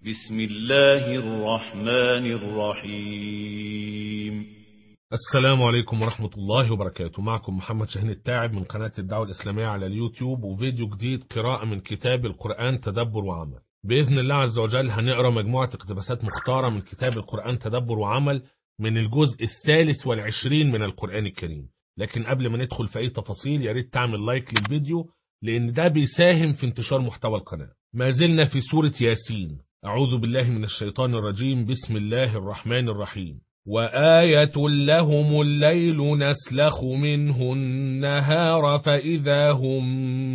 بسم الله الرحمن الرحيم. السلام عليكم ورحمة الله وبركاته. معكم محمد شاهين التاعب من قناة الدعوة الإسلامية على اليوتيوب، وفيديو جديد قراءة من كتاب القرآن تدبر وعمل. بإذن الله عز وجل هنقرأ مجموعة اقتباسات مختارة من كتاب القرآن تدبر وعمل من الجزء 23 من القرآن الكريم. لكن قبل ما ندخل في أي تفاصيل يا ريت تعمل لايك للفيديو، لأن ده بيساهم في انتشار محتوى القناة. ما زلنا في سورة ياسين. أعوذ بالله من الشيطان الرجيم. بسم الله الرحمن الرحيم. وآية لهم الليل نسلخ منه النهار فإذا هم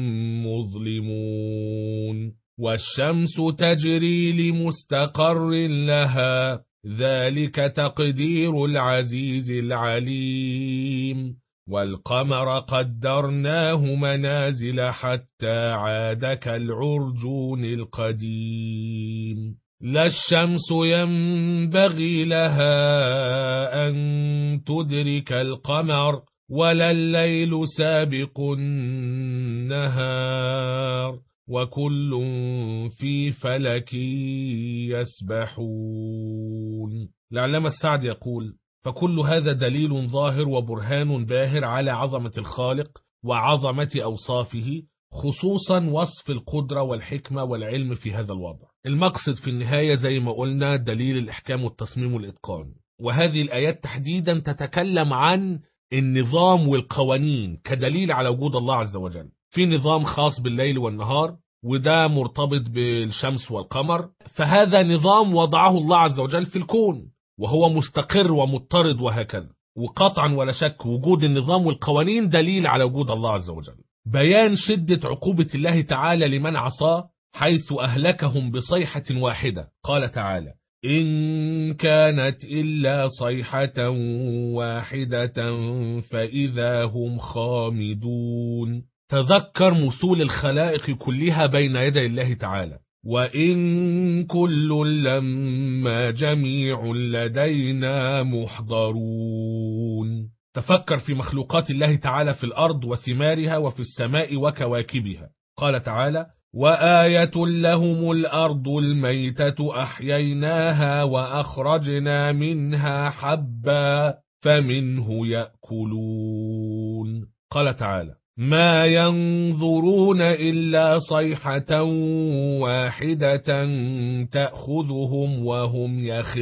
مظلمون والشمس تجري لمستقر لها ذلك تقدير العزيز العليم والقمر قدرناه منازل حتى عاد كالعرجون القديم لا الشمس ينبغي لها أن تدرك القمر ولا الليل سابق النهار وكل في فلك يسبحون. العلامة السعدي يقول: فكل هذا دليل ظاهر وبرهان باهر على عظمة الخالق وعظمة أوصافه، خصوصا وصف القدرة والحكمة والعلم في هذا الوضع. المقصد في النهاية زي ما قلنا دليل الإحكام والتصميم والإتقان، وهذه الآيات تحديدا تتكلم عن النظام والقوانين كدليل على وجود الله عز وجل. في نظام خاص بالليل والنهار، وده مرتبط بالشمس والقمر، فهذا نظام وضعه الله عز وجل في الكون وهو مستقر ومضطرد وهكذا. وقطعا ولا شك وجود النظام والقوانين دليل على وجود الله عز وجل. بيان شدة عقوبة الله تعالى لمن عصاه حيث أهلكهم بصيحة واحدة. قال تعالى: إن كانت إلا صيحة واحدة فإذا هم خامدون. تذكر مثول الخلائق كلها بين يدي الله تعالى. وإن كل لما جميع لدينا محضرون. تفكر في مخلوقات الله تعالى في الأرض وثمارها وفي السماء وكواكبها. قال تعالى: وآية لهم الأرض الميتة أحييناها وأخرجنا منها حبا فمنه يأكلون. قال تعالى: ما ينظرون إلا صيحة واحدة تأخذهم وهم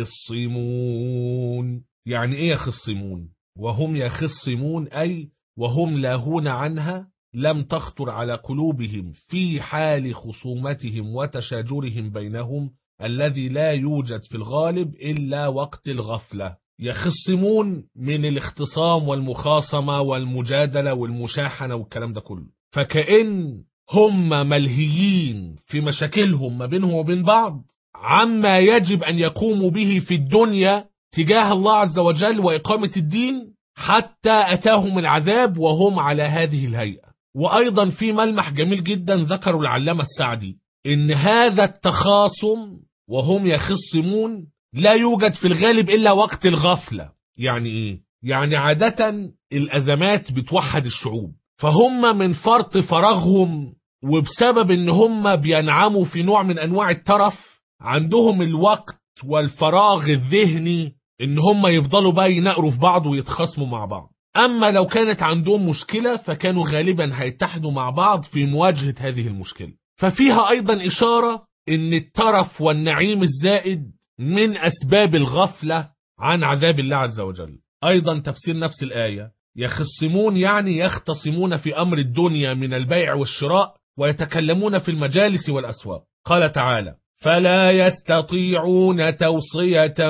يخصمون. يعني إيه يخصمون؟ وهم يخصمون أي وهم لاهون عنها، لم تخطر على قلوبهم في حال خصومتهم وتشاجرهم بينهم الذي لا يوجد في الغالب إلا وقت الغفلة. يخصمون من الاختصام والمخاصمة والمجادلة والمشاحنة والكلام ده كله، فكأن هم ملهيين في مشاكلهم ما بينهم وبين بعض عما يجب أن يقوموا به في الدنيا تجاه الله عز وجل وإقامة الدين، حتى أتاهم العذاب وهم على هذه الهيئة. وأيضا في ملمح جميل جدا ذكروا العلامة السعدي، إن هذا التخاصم وهم يخصمون لا يوجد في الغالب إلا وقت الغفلة. يعني إيه؟ يعني عادة الأزمات بتوحد الشعوب، فهم من فرط فراغهم وبسبب إن هم بينعموا في نوع من أنواع الترف، عندهم الوقت والفراغ الذهني إن هم يفضلوا بقى ينقروا في بعض ويتخاصموا مع بعض. أما لو كانت عندهم مشكلة فكانوا غالبا هيتحدوا مع بعض في مواجهة هذه المشكلة. ففيها أيضا إشارة إن الترف والنعيم الزائد من أسباب الغفلة عن عذاب الله عز وجل. أيضا تفسير نفس الآية: يخصمون يعني يختصمون في أمر الدنيا من البيع والشراء ويتكلمون في المجالس والأسواق. قال تعالى: فلا يستطيعون توصية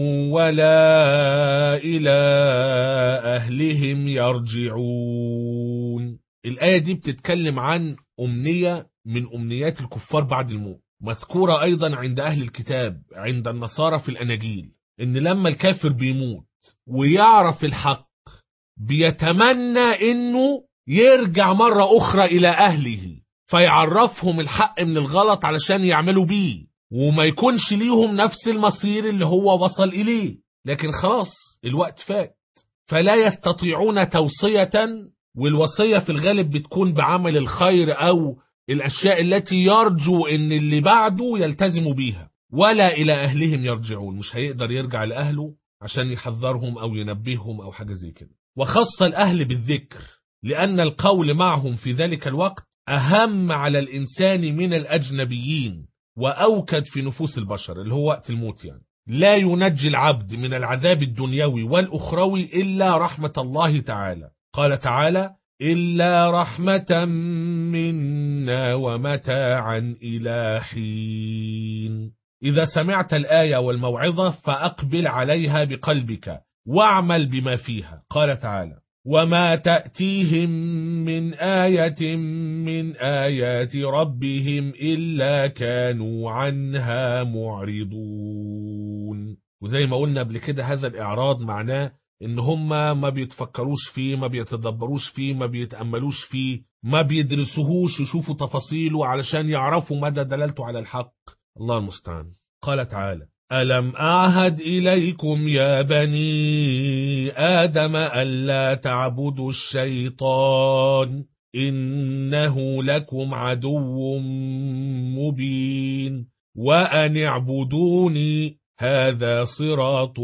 ولا إلى أهلهم يرجعون. الآية دي بتتكلم عن أمنية من أمنيات الكفار بعد الموت، مذكورة أيضا عند أهل الكتاب عند النصارى في الأناجيل، إن لما الكافر بيموت ويعرف الحق بيتمنى إنه يرجع مرة أخرى إلى أهله فيعرفهم الحق من الغلط علشان يعملوا بيه، وما يكونش ليهم نفس المصير اللي هو وصل إليه. لكن خلاص الوقت فات. فلا يستطيعون توصية، والوصية في الغالب بتكون بعمل الخير أو الأشياء التي يرجو إن اللي بعده يلتزموا بيها. ولا إلى أهلهم يرجعون، مش هيقدر يرجع لأهله عشان يحذرهم أو ينبههم أو حاجة زي كده. وخص الأهل بالذكر لأن القول معهم في ذلك الوقت أهم على الإنسان من الأجنبيين وأوكد في نفوس البشر، اللي هو وقت الموت يعني. لا ينجي العبد من العذاب الدنيوي والأخروي إلا رحمة الله تعالى. قال تعالى: إلا رحمة منا ومتاعا إلى حين. إذا سمعت الآية والموعظة فأقبل عليها بقلبك واعمل بما فيها. قال تعالى: وما تأتيهم من آية من آيات ربهم إلا كانوا عنها معرضون. وزي ما قلنا قبل كده، هذا الإعراض معناه إن هم ما بيتفكروش فيه، ما بيتدبروش فيه، ما بيتأملوش فيه، ما بيدرسوهوش يشوفوا تفاصيله علشان يعرفوا مدى دلالته على الحق. الله المستعان. قال تعالى: ألم أعهد إليكم يا بني آدم ألا تعبدوا الشيطان إنه لكم عدو مبين وأن اعبدوني هذا صراط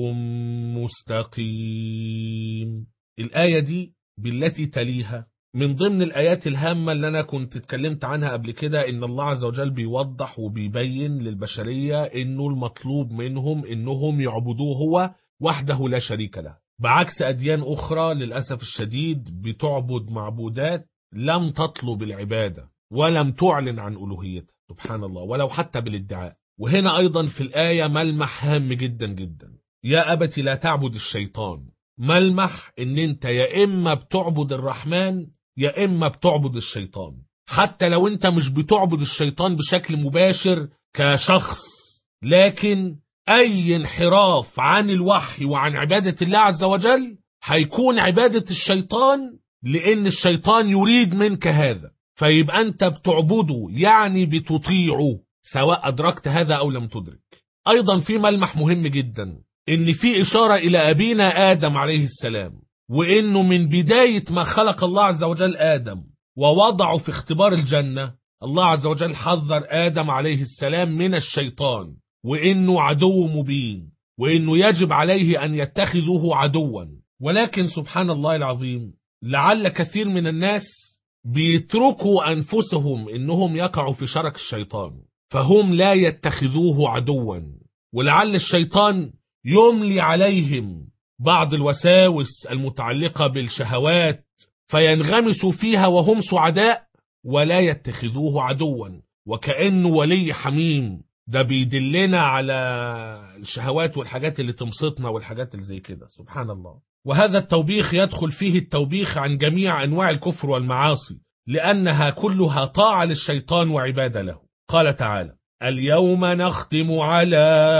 مستقيم. الآية دي بالتي تليها من ضمن الآيات الهامة اللي أنا كنت اتكلمت عنها قبل كده، إن الله عز وجل بيوضح وبيبين للبشرية إنه المطلوب منهم إنهم يعبدوه هو وحده لا شريك له، بعكس أديان أخرى للأسف الشديد بتعبد معبودات لم تطلب العبادة ولم تعلن عن ألوهيتها، سبحان الله، ولو حتى بالادعاء. وهنا أيضا في الآية ملمح هام جدا جدا: يا أبت لا تعبد الشيطان. ملمح إن أنت يا إما بتعبد الرحمن يا إما بتعبد الشيطان، حتى لو أنت مش بتعبد الشيطان بشكل مباشر كشخص، لكن أي انحراف عن الوحي وعن عبادة الله عز وجل هيكون عبادة الشيطان، لأن الشيطان يريد منك هذا، فيبقى أنت بتعبده يعني بتطيعه سواء أدركت هذا أو لم تدرك. أيضا في ملمح مهم جدا، إن في إشارة إلى أبينا آدم عليه السلام، وإنه من بداية ما خلق الله عز وجل آدم ووضعه في اختبار الجنة، الله عز وجل حذر آدم عليه السلام من الشيطان، وإنه عدو مبين، وإنه يجب عليه أن يتخذه عدوا. ولكن سبحان الله العظيم، لعل كثير من الناس بيتركوا أنفسهم إنهم يقعوا في شرك الشيطان، فهم لا يتخذوه عدوا، ولعل الشيطان يملي عليهم بعض الوساوس المتعلقة بالشهوات فينغمسوا فيها وهم سعداء ولا يتخذوه عدوا، وكأنه ولي حميم. ده بيدلنا على الشهوات والحاجات اللي تمسطنا والحاجات اللي زي كده، سبحان الله. وهذا التوبيخ يدخل فيه التوبيخ عن جميع أنواع الكفر والمعاصي، لأنها كلها طاعة للشيطان وعبادة له. قال تعالى: اليوم نختم على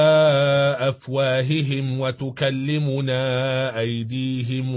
أفواههم وتكلمنا أيديهم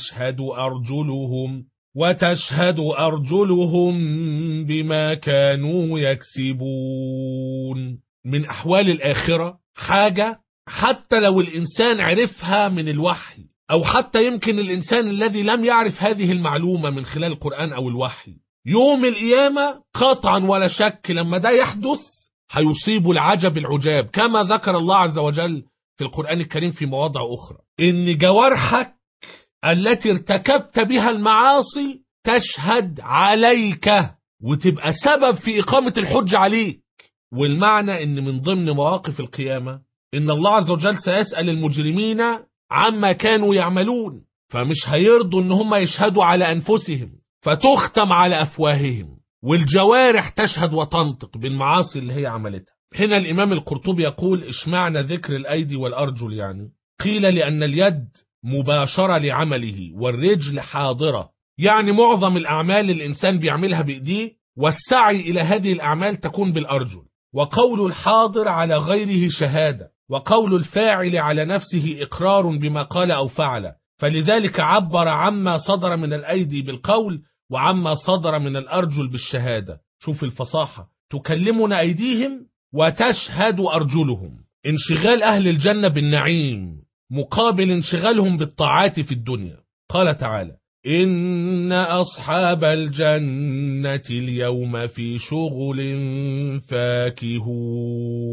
وتشهد أرجلهم بما كانوا يكسبون. من أحوال الآخرة حاجة حتى لو الإنسان عرفها من الوحي، أو حتى يمكن الإنسان الذي لم يعرف هذه المعلومة من خلال القرآن أو الوحي، يوم القيامة قطعا ولا شك لما ده يحدث هيصيب العجب العجاب، كما ذكر الله عز وجل في القرآن الكريم في مواضع أخرى إن جوارحك التي ارتكبت بها المعاصي تشهد عليك وتبقى سبب في إقامة الحج عليك. والمعنى إن من ضمن مواقف القيامة إن الله عز وجل سيسأل المجرمين عما كانوا يعملون، فمش هيرضوا إن هم يشهدوا على أنفسهم فتختم على أفواههم، والجوارح تشهد وتنطق بالمعاصي اللي هي عملتها. هنا الإمام القرطبي يقول: اشمعنى ذكر الأيدي والأرجل يعني؟ قيل لأن اليد مباشرة لعمله والرجل حاضرة، يعني معظم الأعمال الإنسان بيعملها بإيديه، والسعي إلى هذه الأعمال تكون بالأرجل. وقول الحاضر على غيره شهادة، وقول الفاعل على نفسه إقرار بما قال أو فعل، فلذلك عبر عما صدر من الأيدي بالقول وعما صدر من الأرجل بالشهادة. شوف الفصاحة، تكلمنا أيديهم وتشهد أرجلهم. انشغال أهل الجنة بالنعيم مقابل انشغالهم بالطاعات في الدنيا. قال تعالى: إن أصحاب الجنة اليوم في شغل فاكهون.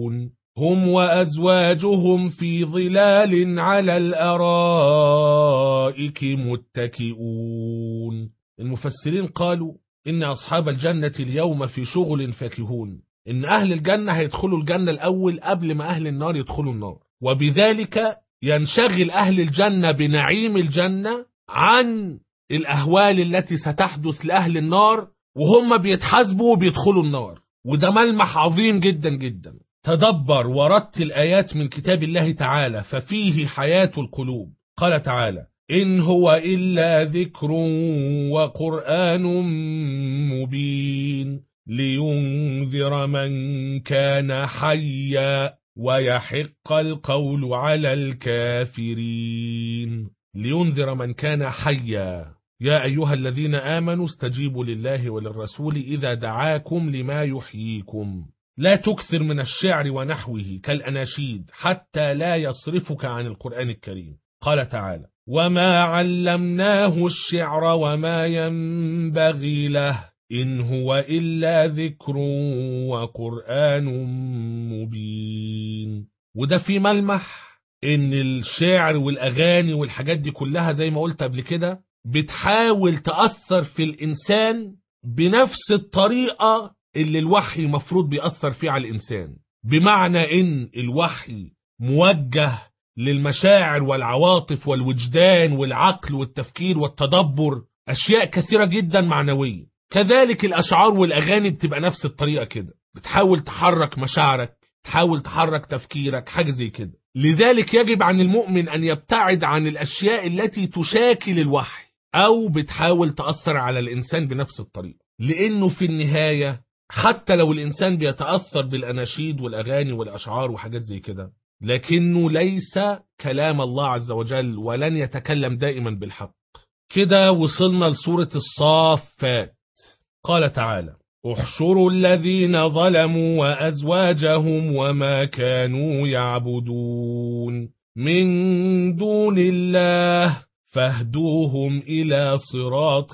هم وأزواجهم في ظلال على الأرائك متكئون. المفسرين قالوا إن أصحاب الجنة اليوم في شغل فاكهون، إن أهل الجنة هيدخلوا الجنة الأول قبل ما أهل النار يدخلوا النار، وبذلك ينشغل أهل الجنة بنعيم الجنة عن الأهوال التي ستحدث لأهل النار وهم بيتحاسبوا وبيدخلوا النار. وده ملمح عظيم جدا جدا. تدبر ورتل آيات من كتاب الله تعالى ففيه حياة القلوب. قال تعالى: إن هو إلا ذكر وقرآن مبين لينذر من كان حيا ويحق القول على الكافرين. لينذر من كان حيا. يا أيها الذين آمنوا استجيبوا لله وللرسول إذا دعاكم لما يحييكم. لا تكثر من الشعر ونحوه كالأناشيد حتى لا يصرفك عن القرآن الكريم. قال تعالى: وما علمناه الشعر وما ينبغي له إن هو إلا ذكر وقرآن مبين. وده في ملمح إن الشعر والأغاني والحاجات دي كلها زي ما قلت قبل كده بتحاول تأثر في الإنسان بنفس الطريقة اللي الوحي مفروض بيأثر فيه على الإنسان، بمعنى إن الوحي موجه للمشاعر والعواطف والوجدان والعقل والتفكير والتدبر، أشياء كثيرة جدا معنوية. كذلك الأشعار والأغاني بتبقى نفس الطريقة كده، بتحاول تحرك مشاعرك، تحاول تحرك تفكيرك، حاجة زي كده. لذلك يجب عن المؤمن أن يبتعد عن الأشياء التي تشاكل الوحي أو بتحاول تأثر على الإنسان بنفس الطريقة، لأنه في النهاية حتى لو الإنسان بيتأثر بالأناشيد والأغاني والأشعار وحاجات زي كده، لكنه ليس كلام الله عز وجل ولن يتكلم دائما بالحق. كده وصلنا لسورة الصافات. قال تعالى: احشروا الذين ظلموا وأزواجهم وما كانوا يعبدون من دون الله فاهدوهم إلى صراط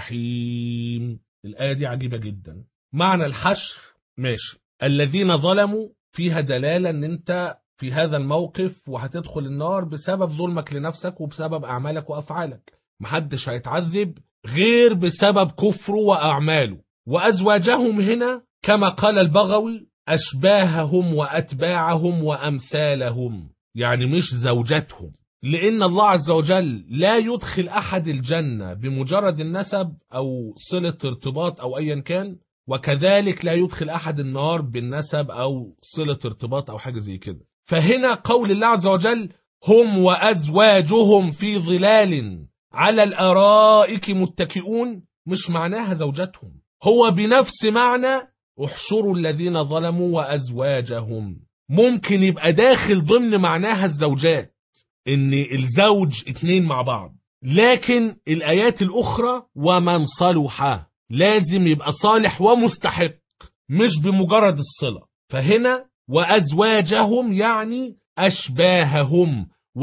الجحيم. الآية دي عجيبة جدا. معنى الحشر ماشي، الذين ظلموا فيها دلالة ان انت في هذا الموقف وهتدخل النار بسبب ظلمك لنفسك وبسبب أعمالك وأفعالك، محدش هيتعذب غير بسبب كفره وأعماله. وأزواجهم هنا كما قال البغوي أشباههم وأتباعهم وأمثالهم، يعني مش زوجاتهم، لأن الله عز وجل لا يدخل أحد الجنة بمجرد النسب أو صلة ارتباط أو أيا كان، وكذلك لا يدخل أحد النار بالنسب أو صلة ارتباط أو حاجة زي كده. فهنا قول الله عز وجل هم وأزواجهم في ظلال على الأرائك متكئون مش معناها زوجاتهم، هو بنفس معنى احشروا الذين ظلموا وأزواجهم. ممكن يبقى داخل ضمن معناها الزوجات، ان الزوج اتنين مع بعض، لكن الآيات الأخرى ومن صلح لازم يبقى صالح ومستحق مش بمجرد الصلة. فهنا وأزواجهم يعني أشباههم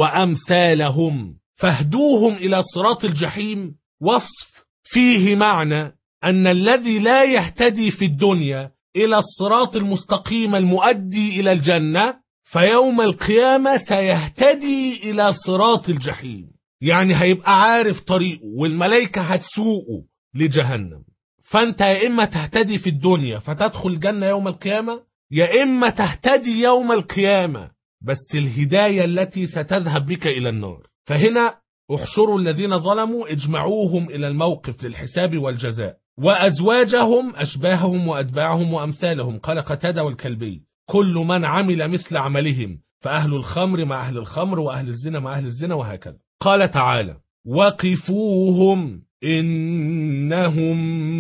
وأمثالهم فاهدوهم إلى صراط الجحيم. وصف فيه معنى أن الذي لا يهتدي في الدنيا إلى الصراط المستقيم المؤدي إلى الجنة فيوم القيامة سيهتدي إلى صراط الجحيم، يعني هيبقى عارف طريقه والملائكة هتسوقه لجهنم. فأنت يا إما تهتدي في الدنيا فتدخل الجنة يوم القيامة، يا إما تهتدي يوم القيامة بس الهداية التي ستذهب بك إلى النار. فهنا احشروا الذين ظلموا اجمعوهم إلى الموقف للحساب والجزاء، وأزواجهم أشباههم وأتباعهم وأمثالهم. قال قتادة والكلبي كل من عمل مثل عملهم، فأهل الخمر مع أهل الخمر وأهل الزنا مع أهل الزنا وهكذا. قال تعالى وقفوهم إنهم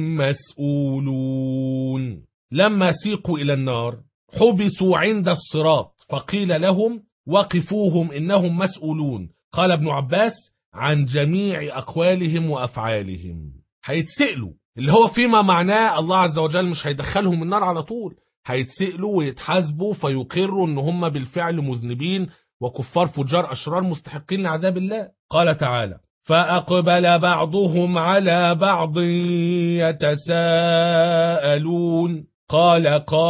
مسؤولون. لما سيقوا إلى النار حبسوا عند الصراط فقيل لهم وقفوهم إنهم مسؤولون. قال ابن عباس عن جميع أقوالهم وأفعالهم، هيتسألوا، اللي هو فيما معناه الله عز وجل مش هيدخلهم النار على طول، هيتسألوا ويتحاسبوا فيقروا ان هم بالفعل مذنبين وكفار فجار أشرار مستحقين لعذاب الله. قال تعالى فأقبل بعضهم على بعض يتساءلون. قال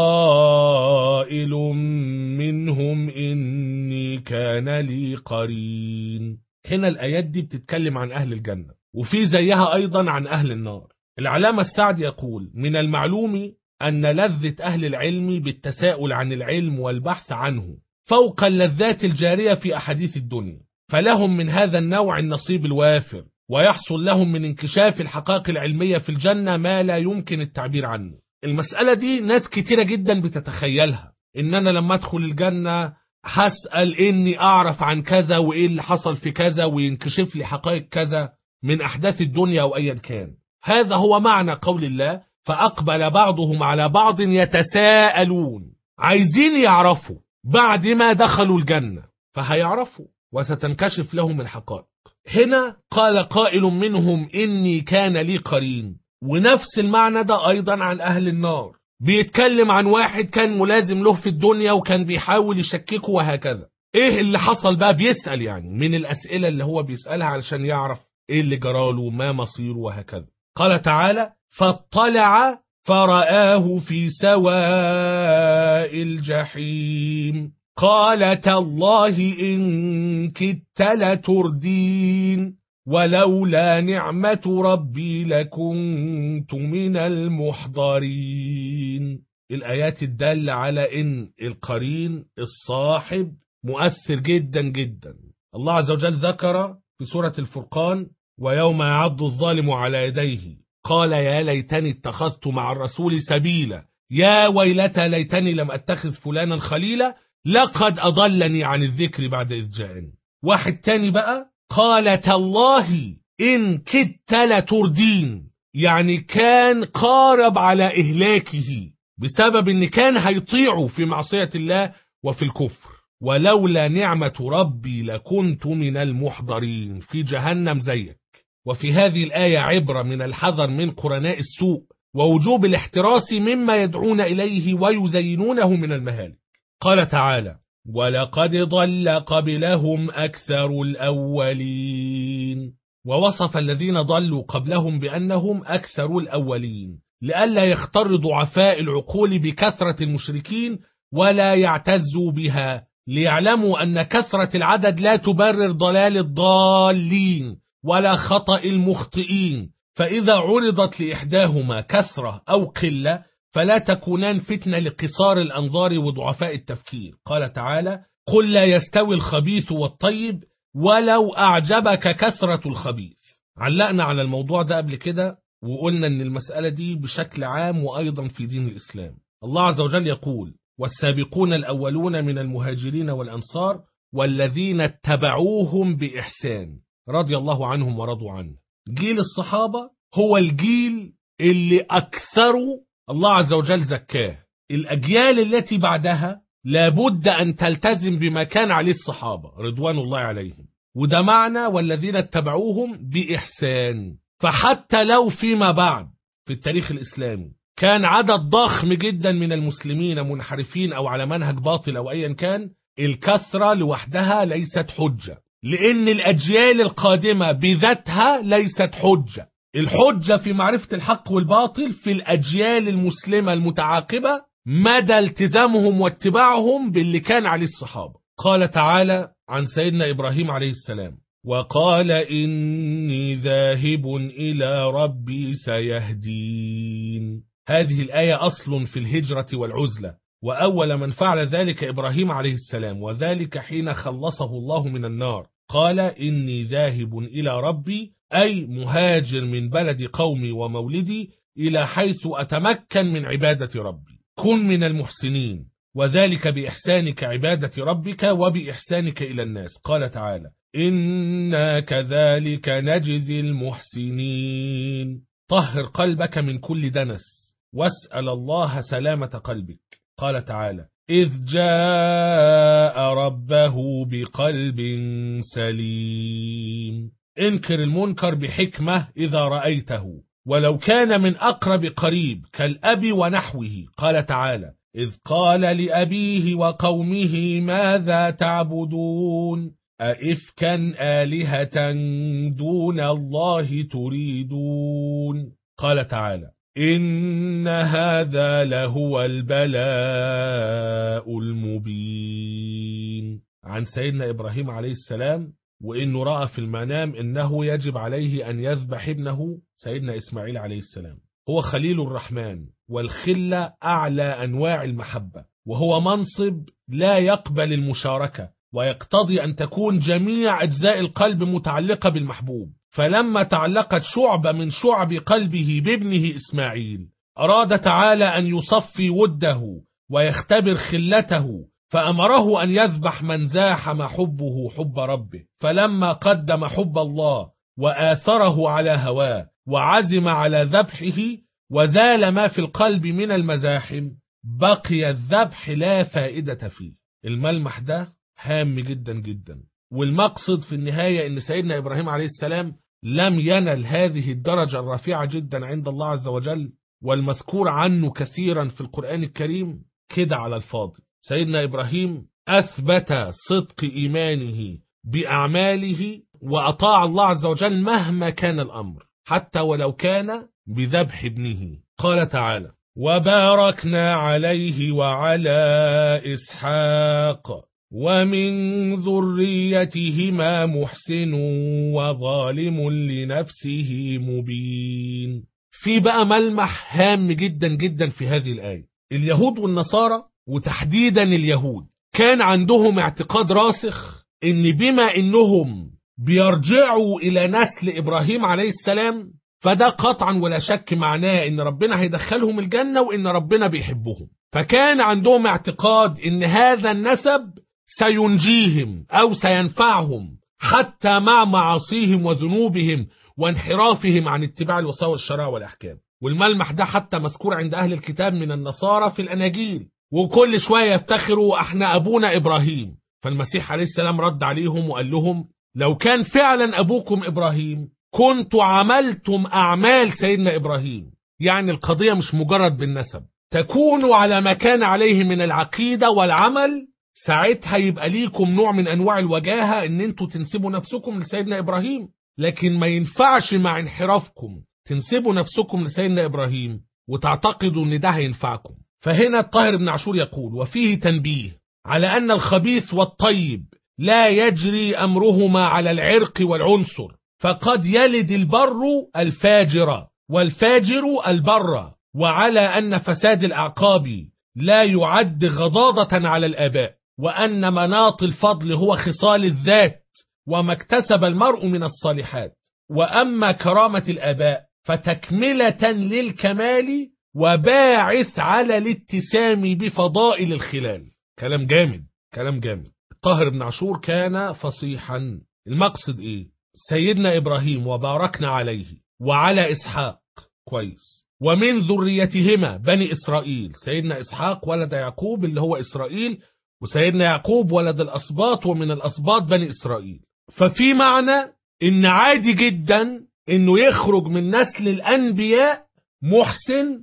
قائل منهم إني كان لي قرين. هنا الآيات دي بتتكلم عن أهل الجنة، وفي زيها أيضا عن أهل النار. العلامة السعدي يقول: من المعلوم أن لذة أهل العلم بالتساؤل عن العلم والبحث عنه فوق اللذات الجارية في أحاديث الدنيا، فلهم من هذا النوع النصيب الوافر، ويحصل لهم من انكشاف الحقائق العلمية في الجنة ما لا يمكن التعبير عنه. المسألة دي ناس كتيرة جدا بتتخيلها، إن أنا لما أدخل الجنة هسأل إني أعرف عن كذا وإيه اللي حصل في كذا، وينكشف لي حقائق كذا من أحداث الدنيا أو أيا كان. هذا هو معنى قول الله: فأقبل بعضهم على بعض يتساءلون. عايزين يعرفوا بعد ما دخلوا الجنة، فهيعرفوا وستنكشف لهم الحقائق. هنا قال قائل منهم إني كان لي قرين، ونفس المعنى ده أيضا عن أهل النار. بيتكلم عن واحد كان ملازم له في الدنيا وكان بيحاول يشككه وهكذا. ايه اللي حصل بقى؟ بيسأل يعني من الأسئلة اللي هو بيسألها علشان يعرف ايه اللي جراله ما مصيره وهكذا. قال تعالى: فاطلع فرآه في سواء الجحيم قال تالله إن كدت لتردين ولولا نعمة ربي لكنت من المحضرين. الآيات الدالة على إن القرين الصاحب مؤثر جدا جدا. الله عز وجل ذكر في سورة الفرقان: ويوم يعض الظالم على يديه قال يا ليتني اتخذت مع الرسول سبيلا يا ويلتى ليتني لم أتخذ فلانا خليلا لقد أضلني عن الذكر بعد إذ جاءني. واحد تاني بقى قال تالله إن كدت لتردين، يعني كان قارب على إهلاكه بسبب إن كان هيطيعه في معصية الله وفي الكفر. ولولا نعمة ربي لكنت من المحضرين، في جهنم زيك. وفي هذه الآية عبرة من الحذر من قرناء السوء ووجوب الاحتراس مما يدعون إليه ويزينونه من المهالك. قال تعالى: ولقد ضل قبلهم أكثر الأولين. ووصف الذين ضلوا قبلهم بأنهم أكثر الأولين لئلا يختر ضعفاء العقول بكثرة المشركين ولا يعتزوا بها، ليعلموا أن كثرة العدد لا تبرر ضلال الضالين ولا خطأ المخطئين، فإذا عرضت لإحداهما كثرة أو قلة فلا تكونان فتنة لقصار الأنظار وضعفاء التفكير. قال تعالى: قل لا يستوي الخبيث والطيب ولو أعجبك كثرة الخبيث. علقنا على الموضوع ده قبل كده وقلنا أن المسألة دي بشكل عام وأيضا في دين الإسلام. الله عز وجل يقول: والسابقون الأولون من المهاجرين والأنصار والذين اتبعوهم بإحسان رضي الله عنهم ورضوا عنه. جيل الصحابة هو الجيل اللي أكثروا الله عز وجل زكاه. الأجيال التي بعدها لابد أن تلتزم بما كان عليه الصحابة رضوان الله عليهم، وده معنى والذين اتبعوهم بإحسان. فحتى لو فيما بعد في التاريخ الإسلامي كان عدد ضخم جدا من المسلمين منحرفين أو على منهج باطل أو أيا كان، الكثرة لوحدها ليست حجة، لأن الأجيال القادمة بذاتها ليست حجة. الحجة في معرفة الحق والباطل في الأجيال المسلمة المتعاقبة مدى التزامهم واتباعهم باللي كان عليه الصحابة. قال تعالى عن سيدنا إبراهيم عليه السلام: وقال إني ذاهب إلى ربي سيهدين. هذه الآية أصل في الهجرة والعزلة، وأول من فعل ذلك إبراهيم عليه السلام، وذلك حين خلصه الله من النار. قال إني ذاهب إلى ربي، أي مهاجر من بلد قومي ومولدي إلى حيث أتمكن من عبادة ربي. كن من المحسنين، وذلك بإحسانك عبادة ربك وبإحسانك إلى الناس. قال تعالى: إنا كذلك نجزي المحسنين. طهر قلبك من كل دنس واسأل الله سلامة قلبك. قال تعالى: إذ جاء ربه بقلب سليم. انكر المنكر بحكمة إذا رأيته ولو كان من أقرب قريب كالأب ونحوه. قال تعالى: إذ قال لأبيه وقومه ماذا تعبدون أئفكا آلهة دون الله تريدون. قال تعالى: إن هذا لهو البلاء المبين. عن سيدنا إبراهيم عليه السلام، وإنه رأى في المنام إنه يجب عليه أن يذبح ابنه سيدنا إسماعيل عليه السلام. هو خليل الرحمن، والخلة أعلى أنواع المحبة، وهو منصب لا يقبل المشاركة، ويقتضي أن تكون جميع أجزاء القلب متعلقة بالمحبوب. فلما تعلقت شعبة من شعب قلبه بابنه إسماعيل، أراد تعالى أن يصفي وده ويختبر خلته، فأمره أن يذبح من زاحم حبه حب ربه. فلما قدم حب الله وآثره على هواه وعزم على ذبحه، وزال ما في القلب من المزاحم، بقي الذبح لا فائدة فيه. الملمح ده هام جدا جدا، والمقصد في النهاية أن سيدنا إبراهيم عليه السلام لم ينل هذه الدرجة الرفيعة جدا عند الله عز وجل، والمذكور عنه كثيرا في القرآن الكريم كده على الفاضي. سيدنا إبراهيم أثبت صدق إيمانه بأعماله، وأطاع الله عز وجل مهما كان الأمر، حتى ولو كان بذبح ابنه. قال تعالى: وباركنا عليه وعلى إسحاق ومن ذريتهما محسن وظالم لنفسه مبين. في بقى ملمح هام جدا جدا في هذه الآية. اليهود والنصارى، وتحديدا اليهود، كان عندهم اعتقاد راسخ ان بما انهم بيرجعوا الى نسل ابراهيم عليه السلام، فده قطعا ولا شك معناه ان ربنا هيدخلهم الجنة وان ربنا بيحبهم. فكان عندهم اعتقاد ان هذا النسب سينجيهم او سينفعهم حتى مع معاصيهم وذنوبهم وانحرافهم عن اتباع الوصايا والشرائع والاحكام. والملمح ده حتى مذكور عند اهل الكتاب من النصارى في الاناجيل، وكل شوية يفتخروا احنا ابونا ابراهيم. فالمسيح عليه السلام رد عليهم وقال لهم: لو كان فعلا ابوكم ابراهيم كنتوا عملتم اعمال سيدنا ابراهيم. يعني القضية مش مجرد بالنسب، تكونوا على ما كان عليه من العقيدة والعمل، ساعتها يبقى ليكم نوع من انواع الوجاهة ان انتوا تنسبوا نفسكم لسيدنا ابراهيم. لكن ما ينفعش مع انحرافكم تنسبوا نفسكم لسيدنا إبراهيم وتعتقدوا ان ده هينفعكم. فهنا الطاهر بن عاشور يقول: وفيه تنبيه على أن الخبيث والطيب لا يجري أمرهما على العرق والعنصر، فقد يلد البر الفاجر والفاجر البر، وعلى أن فساد الأعقاب لا يعد غضاضة على الآباء، وأن مناط الفضل هو خصال الذات وما اكتسب المرء من الصالحات، وأما كرامة الآباء فتكملة للكمال وباعث على الاتسام بفضائل الخلال. كلام جامد، كلام جامد. الطاهر بن عاشور كان فصيحا. المقصد ايه؟ سيدنا إبراهيم وباركنا عليه وعلى إسحاق، كويس، ومن ذريتهما بني إسرائيل. سيدنا إسحاق ولد يعقوب اللي هو إسرائيل، وسيدنا يعقوب ولد الأسباط ومن الأسباط بني إسرائيل. ففي معنى إن عادي جدا إنه يخرج من نسل الأنبياء محسن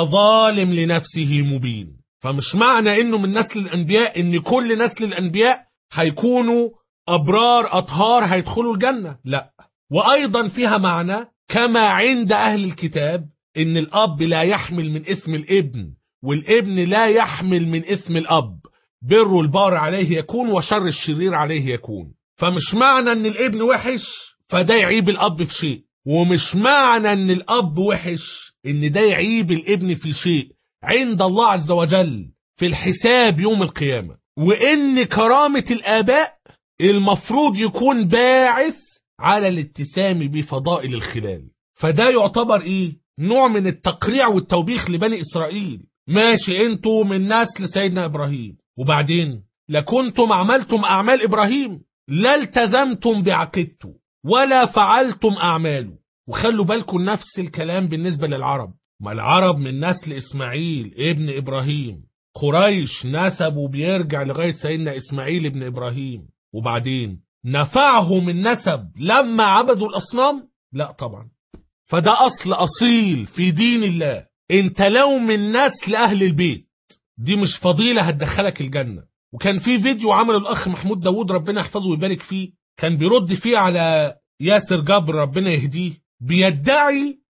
وظالم لنفسه مبين. فمش معنى إنه من نسل الأنبياء إن كل نسل الأنبياء هيكونوا أبرار أطهار هيدخلوا الجنة، لا. وأيضا فيها معنى كما عند أهل الكتاب إن الأب لا يحمل من اسم الابن، والابن لا يحمل من اسم الأب، بر البار عليه يكون وشر الشرير عليه يكون. فمش معنى ان الابن وحش فده يعيب الاب في شيء، ومش معنى ان الاب وحش ان ده يعيب الابن في شيء عند الله عز وجل في الحساب يوم القيامة. وان كرامة الاباء المفروض يكون باعث على الاتسام بفضائل الخلال. فده يعتبر ايه؟ نوع من التقريع والتوبيخ لبني اسرائيل. ماشي، انتوا من نسل سيدنا ابراهيم، وبعدين لكنتم عملتم اعمال ابراهيم، لا التزمتم بعقيدته ولا فعلتم أعماله. وخلوا بالكم نفس الكلام بالنسبة للعرب. ما العرب من نسل إسماعيل ابن إبراهيم، قريش نسبوا بيرجع لغاية سيدنا إسماعيل ابن إبراهيم، وبعدين نفعهم النسب لما عبدوا الأصنام؟ لا طبعا. فده أصل أصيل في دين الله. انت لو من نسل أهل البيت دي مش فضيلة هتدخلك الجنة. وكان في فيديو عمله الأخ محمود داود ربنا يحفظه ويبارك فيه، كان بيرد فيه على ياسر جبر ربنا يهديه، بيدعي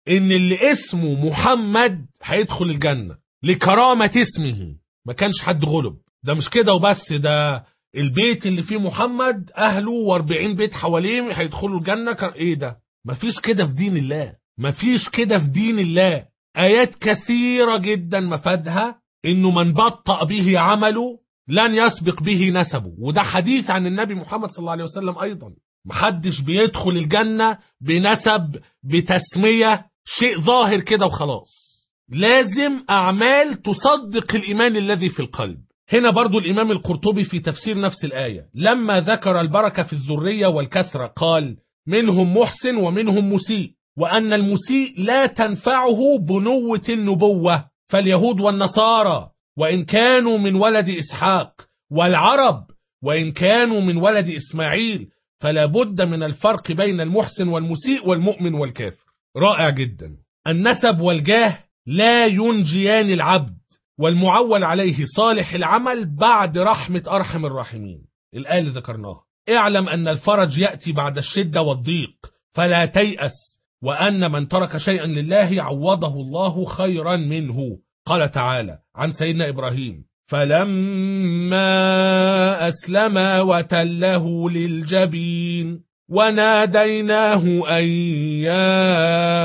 ان اللي اسمه محمد هيدخل الجنة لكرامة اسمه، ما كانش حد غلب. ده مش كده وبس، ده البيت اللي فيه محمد اهله و40 بيت حواليه هيدخلوا الجنة. ايه ده؟ مفيش كده في دين الله، مفيش كده في دين الله. ايات كثيرة جدا مفادها انه من بطأ به عمله لن يسبق به نسبه، وده حديث عن النبي محمد صلى الله عليه وسلم ايضا. محدش بيدخل الجنة بنسب بتسمية شيء ظاهر كده وخلاص، لازم اعمال تصدق الايمان الذي في القلب. هنا برضو الامام القرطبي في تفسير نفس الآية لما ذكر البركة في الذرية والكثرة قال منهم محسن ومنهم مسيء، وأن المسيء لا تنفعه بنوة النبوة، فاليهود والنصارى وإن كانوا من ولد إسحاق، والعرب وإن كانوا من ولد إسماعيل، فلا بد من الفرق بين المحسن والمسيء والمؤمن والكافر. رائع جدا. النسب والجاه لا ينجيان العبد، والمعول عليه صالح العمل بعد رحمة أرحم الراحمين. الآية اللي ذكرناها اعلم أن الفرج يأتي بعد الشدة والضيق فلا تيأس، وأن من ترك شيئا لله عوضه الله خيرا منه. قال تعالى عن سيدنا إبراهيم فلما أسلما وتله للجبين وناديناه أن يا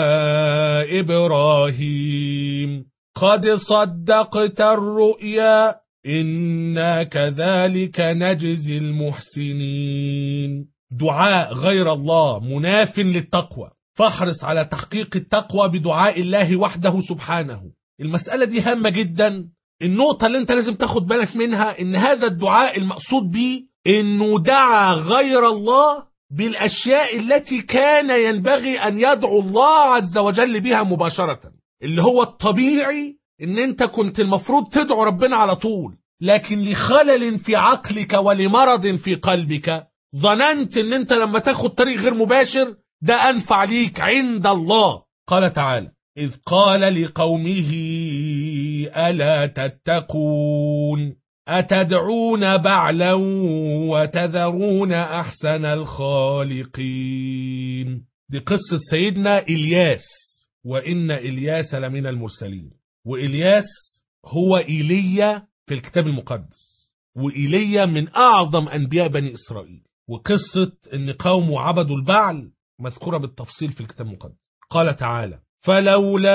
إبراهيم قد صدقت الرؤيا إنا كذلك نجزي المحسنين. دعاء غير الله مناف للتقوى، فاحرص على تحقيق التقوى بدعاء الله وحده سبحانه. المسألة دي هامة جدا. النقطة اللي انت لازم تاخد بالك منها ان هذا الدعاء المقصود به انه دعا غير الله بالاشياء التي كان ينبغي ان يدعو الله عز وجل بها مباشرة، اللي هو الطبيعي ان انت كنت المفروض تدعو ربنا على طول، لكن لخلل في عقلك ولمرض في قلبك ظننت ان انت لما تاخد طريق غير مباشر ده انفع ليك عند الله. قال تعالى إذ قال لقومه ألا تتقون أتدعون بعلا وتذرون أحسن الخالقين. دي قصة سيدنا إلياس، وإن إلياس لمن المرسلين. وإلياس هو إيليا في الكتاب المقدس، وإيليا من أعظم أنبياء بني إسرائيل. وقصة إن قومه عبدوا البعل مذكورة بالتفصيل في الكتاب المقدس. قال تعالى فلولا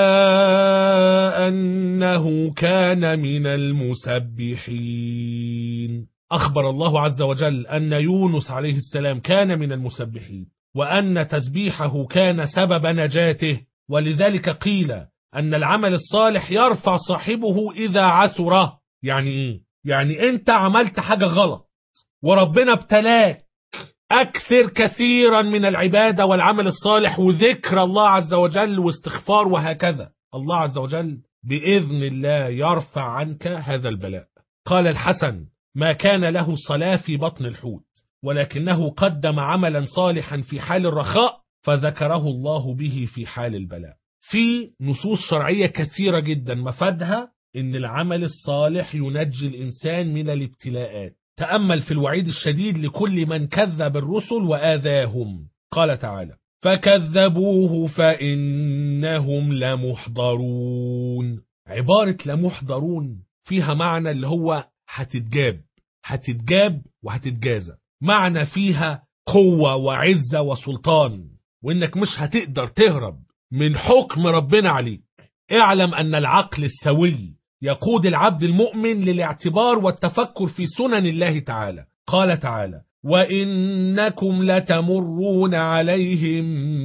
أنه كان من المسبحين. أخبر الله عز وجل أن يونس عليه السلام كان من المسبحين، وأن تسبيحه كان سبب نجاته. ولذلك قيل أن العمل الصالح يرفع صاحبه إذا عثره. يعني إيه؟ يعني أنت عملت حاجة غلط وربنا ابتلاك، أكثر كثيرا من العبادة والعمل الصالح وذكر الله عز وجل واستغفار وهكذا، الله عز وجل بإذن الله يرفع عنك هذا البلاء. قال الحسن ما كان له صلاة في بطن الحوت، ولكنه قدم عملا صالحا في حال الرخاء فذكره الله به في حال البلاء. في نصوص شرعية كثيرة جدا مفادها إن العمل الصالح ينجي الإنسان من الابتلاءات. تأمل في الوعيد الشديد لكل من كذب الرسل وآذاهم. قال تعالى فكذبوه فإنهم لمحضرون. عبارة لمحضرون فيها معنى اللي هو هتتجاب وهتتجازى، معنى فيها قوة وعزة وسلطان، وإنك مش هتقدر تهرب من حكم ربنا عليك. اعلم أن العقل السوي يقود العبد المؤمن للاعتبار والتفكر في سنن الله تعالى. قال تعالى وإنكم لتمرون عليهم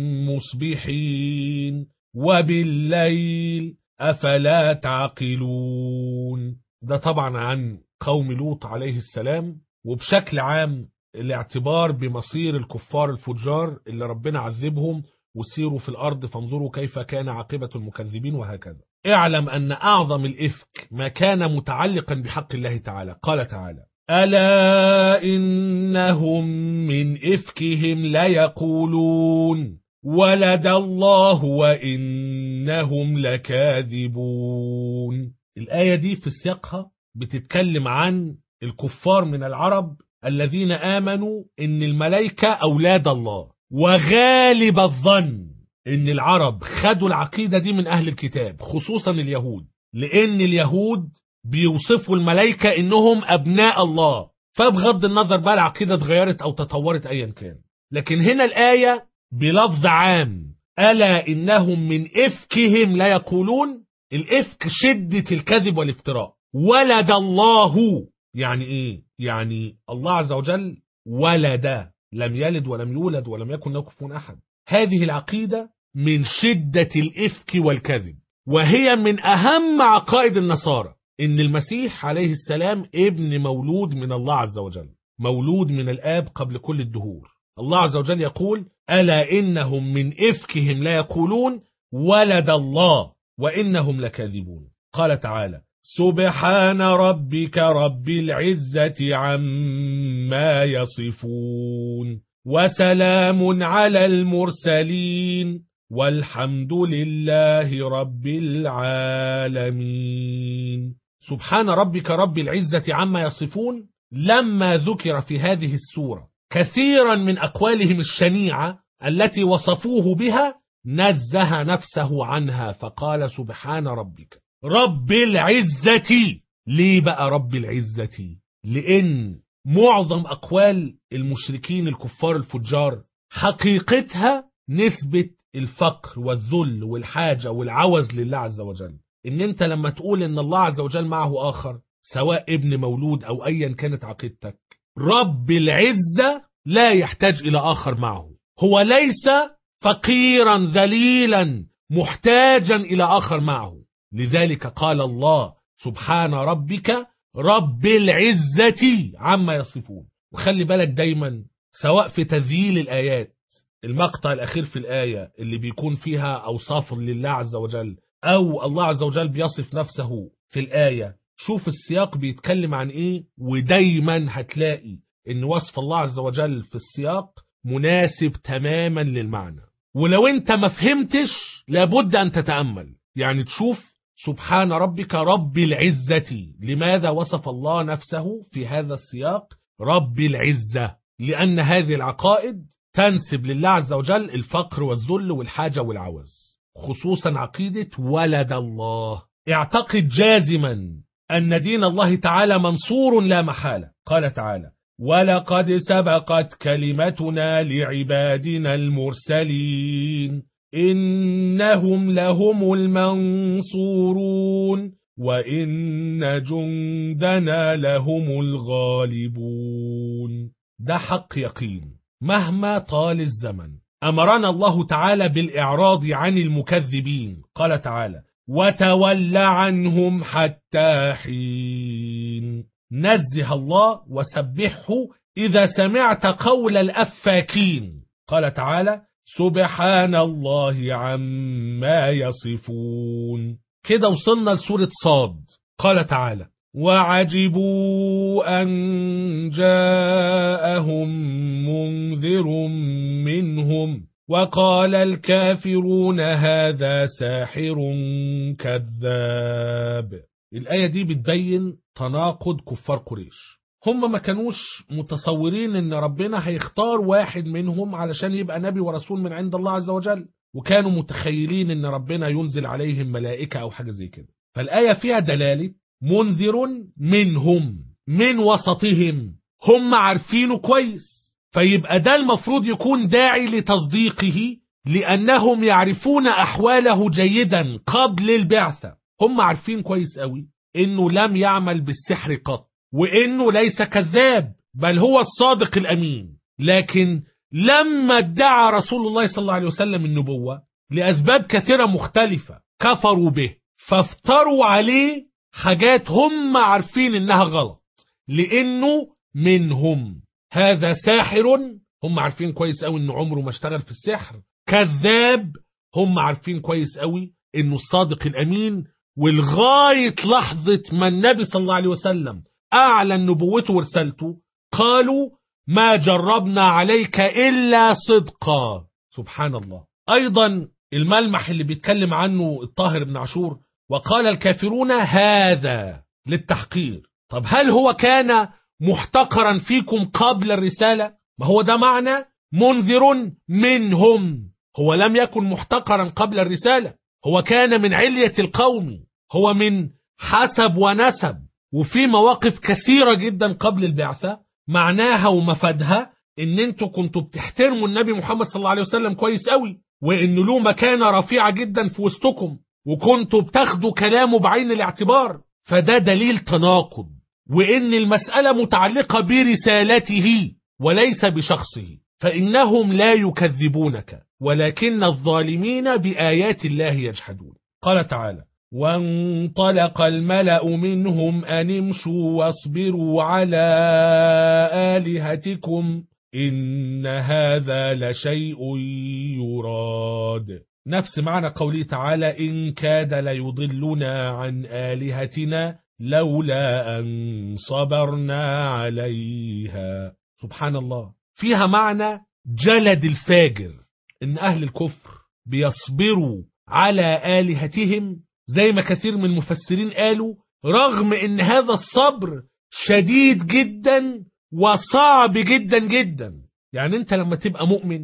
مصبحين وبالليل أفلا تعقلون. ده طبعا عن قوم لوط عليه السلام، وبشكل عام الاعتبار بمصير الكفار الفجار اللي ربنا عذبهم، وسيروا في الأرض فانظروا كيف كان عاقبة المكذبين وهكذا. اعلم أن أعظم الإفك ما كان متعلقا بحق الله تعالى. قال تعالى ألا إنهم من إفكهم ليقولون ولد الله وإنهم لكاذبون. الآية دي في سياقها بتتكلم عن الكفار من العرب الذين آمنوا إن الملائكة أولاد الله، وغالب الظن ان العرب خدوا العقيدة دي من اهل الكتاب خصوصا اليهود، لان اليهود بيوصفوا الملائكة انهم ابناء الله، فبغض النظر بقى العقيدة اتغيرت او تطورت ايا كان. لكن هنا الآية بلفظ عام، ألا إنهم من إفكهم لا يقولون. الإفك شدة الكذب والافتراء. ولد الله يعني إيه؟ يعني الله عز وجل ولد، لم يلد ولم يولد ولم يكن له كفوا أحد. هذه العقيدة من شدة الإفك والكذب، وهي من أهم عقائد النصارى إن المسيح عليه السلام ابن مولود من الله عز وجل، مولود من الآب قبل كل الدهور. الله عز وجل يقول ألا إنهم من إفكهم لا يقولون ولد الله وإنهم لكاذبون. قال تعالى سبحان ربك رب العزة عما يصفون وسلام على المرسلين والحمد لله رب العالمين. سبحان ربك رب العزة عما يصفون لما ذكر في هذه السورة كثيرا من أقوالهم الشنيعة التي وصفوه بها، نزه نفسه عنها فقال سبحان ربك رب العزة. ليه بقى رب العزة؟ لأن معظم أقوال المشركين الكفار الفجار حقيقتها نسبة الفقر والذل والحاجة والعوز لله عز وجل. إن أنت لما تقول إن الله عز وجل معه آخر سواء ابن مولود أو أيا كانت عقيدتك، رب العزة لا يحتاج إلى آخر معه، هو ليس فقيرا ذليلا محتاجا إلى آخر معه. لذلك قال الله سبحان ربك رب العزة عما يصفون. وخلي بالك دايما سواء في تذييل الآيات، المقطع الأخير في الآية اللي بيكون فيها أوصاف لله عز وجل أو الله عز وجل بيصف نفسه في الآية، شوف السياق بيتكلم عن إيه، ودايما هتلاقي إن وصف الله عز وجل في السياق مناسب تماما للمعنى. ولو أنت ما فهمتش لابد أن تتأمل، يعني تشوف سبحان ربك رب العزة، لماذا وصف الله نفسه في هذا السياق رب العزة؟ لأن هذه العقائد تنسب لله عز وجل الفقر والذل والحاجة والعوز، خصوصا عقيدة ولد الله. اعتقد جازما أن دين الله تعالى منصور لا محالة. قال تعالى ولقد سبقت كلمتنا لعبادنا المرسلين إنهم لهم المنصورون وإن جندنا لهم الغالبون. ده حق يقين مهما طال الزمن. أمرنا الله تعالى بالإعراض عن المكذبين. قال تعالى وتول عنهم حتى حين. نزه الله وسبحه إذا سمعت قول الأفاكين. قال تعالى سبحان الله عما يصفون. كده وصلنا لسورة صاد. قال تعالى وعجبوا أن جاءهم منذر منهم وقال الكافرون هذا ساحر كذاب. الآية دي بتبين تناقض كفار قريش. هم ما كانوش متصورين ان ربنا هيختار واحد منهم علشان يبقى نبي ورسول من عند الله عز وجل، وكانوا متخيلين ان ربنا ينزل عليهم ملائكة او حاجة زي كده. فالآية فيها دلالة منذر منهم، من وسطهم، هم عارفينه كويس، فيبقى ده المفروض يكون داعي لتصديقه لأنهم يعرفون أحواله جيدا قبل البعثة. هم عارفين كويس قوي إنه لم يعمل بالسحر قط، وإنه ليس كذاب بل هو الصادق الأمين. لكن لما ادعى رسول الله صلى الله عليه وسلم النبوة لأسباب كثيرة مختلفة كفروا به، فافتروا عليه حاجات هم عارفين إنها غلط، لأنه منهم. هذا ساحر، هم عارفين كويس قوي إنه عمره ما اشتغل في السحر. كذاب، هم عارفين كويس قوي إنه الصادق الأمين. والغاية لحظة ما النبي صلى الله عليه وسلم أعلن نبوته ورسالته قالوا ما جربنا عليك إلا صدقا. سبحان الله. أيضا الملمح اللي بيتكلم عنه الطاهر بن عاشور وقال الكافرون هذا للتحقير. طب هل هو كان محتقرا فيكم قبل الرسالة؟ ما هو ده معنى منذر منهم. هو لم يكن محتقرا قبل الرسالة، هو كان من علية القوم، هو من حسب ونسب. وفي مواقف كثيرة جدا قبل البعثة معناها ومفادها ان انتوا كنتوا بتحترموا النبي محمد صلى الله عليه وسلم كويس قوي، وان له مكانة رفيعة جدا في وسطكم، وكنتوا بتاخدوا كلامه بعين الاعتبار. فده دليل تناقض، وان المسألة متعلقة برسالته وليس بشخصه. فإنهم لا يكذبونك ولكن الظالمين بآيات الله يجحدون. قال تعالى: وانطلق الملأ منهم أن امشوا واصبروا على آلهتكم إن هذا لشيء يراد. نفس معنى قوله تعالى: إن كاد ليضلنا عن آلهتنا لولا أن صبرنا عليها. سبحان الله، فيها معنى جلد الفاجر، إن أهل الكفر بيصبروا على آلهتهم زي ما كثير من المفسرين قالوا، رغم إن هذا الصبر شديد جدا وصعب جدا جدا. يعني أنت لما تبقى مؤمن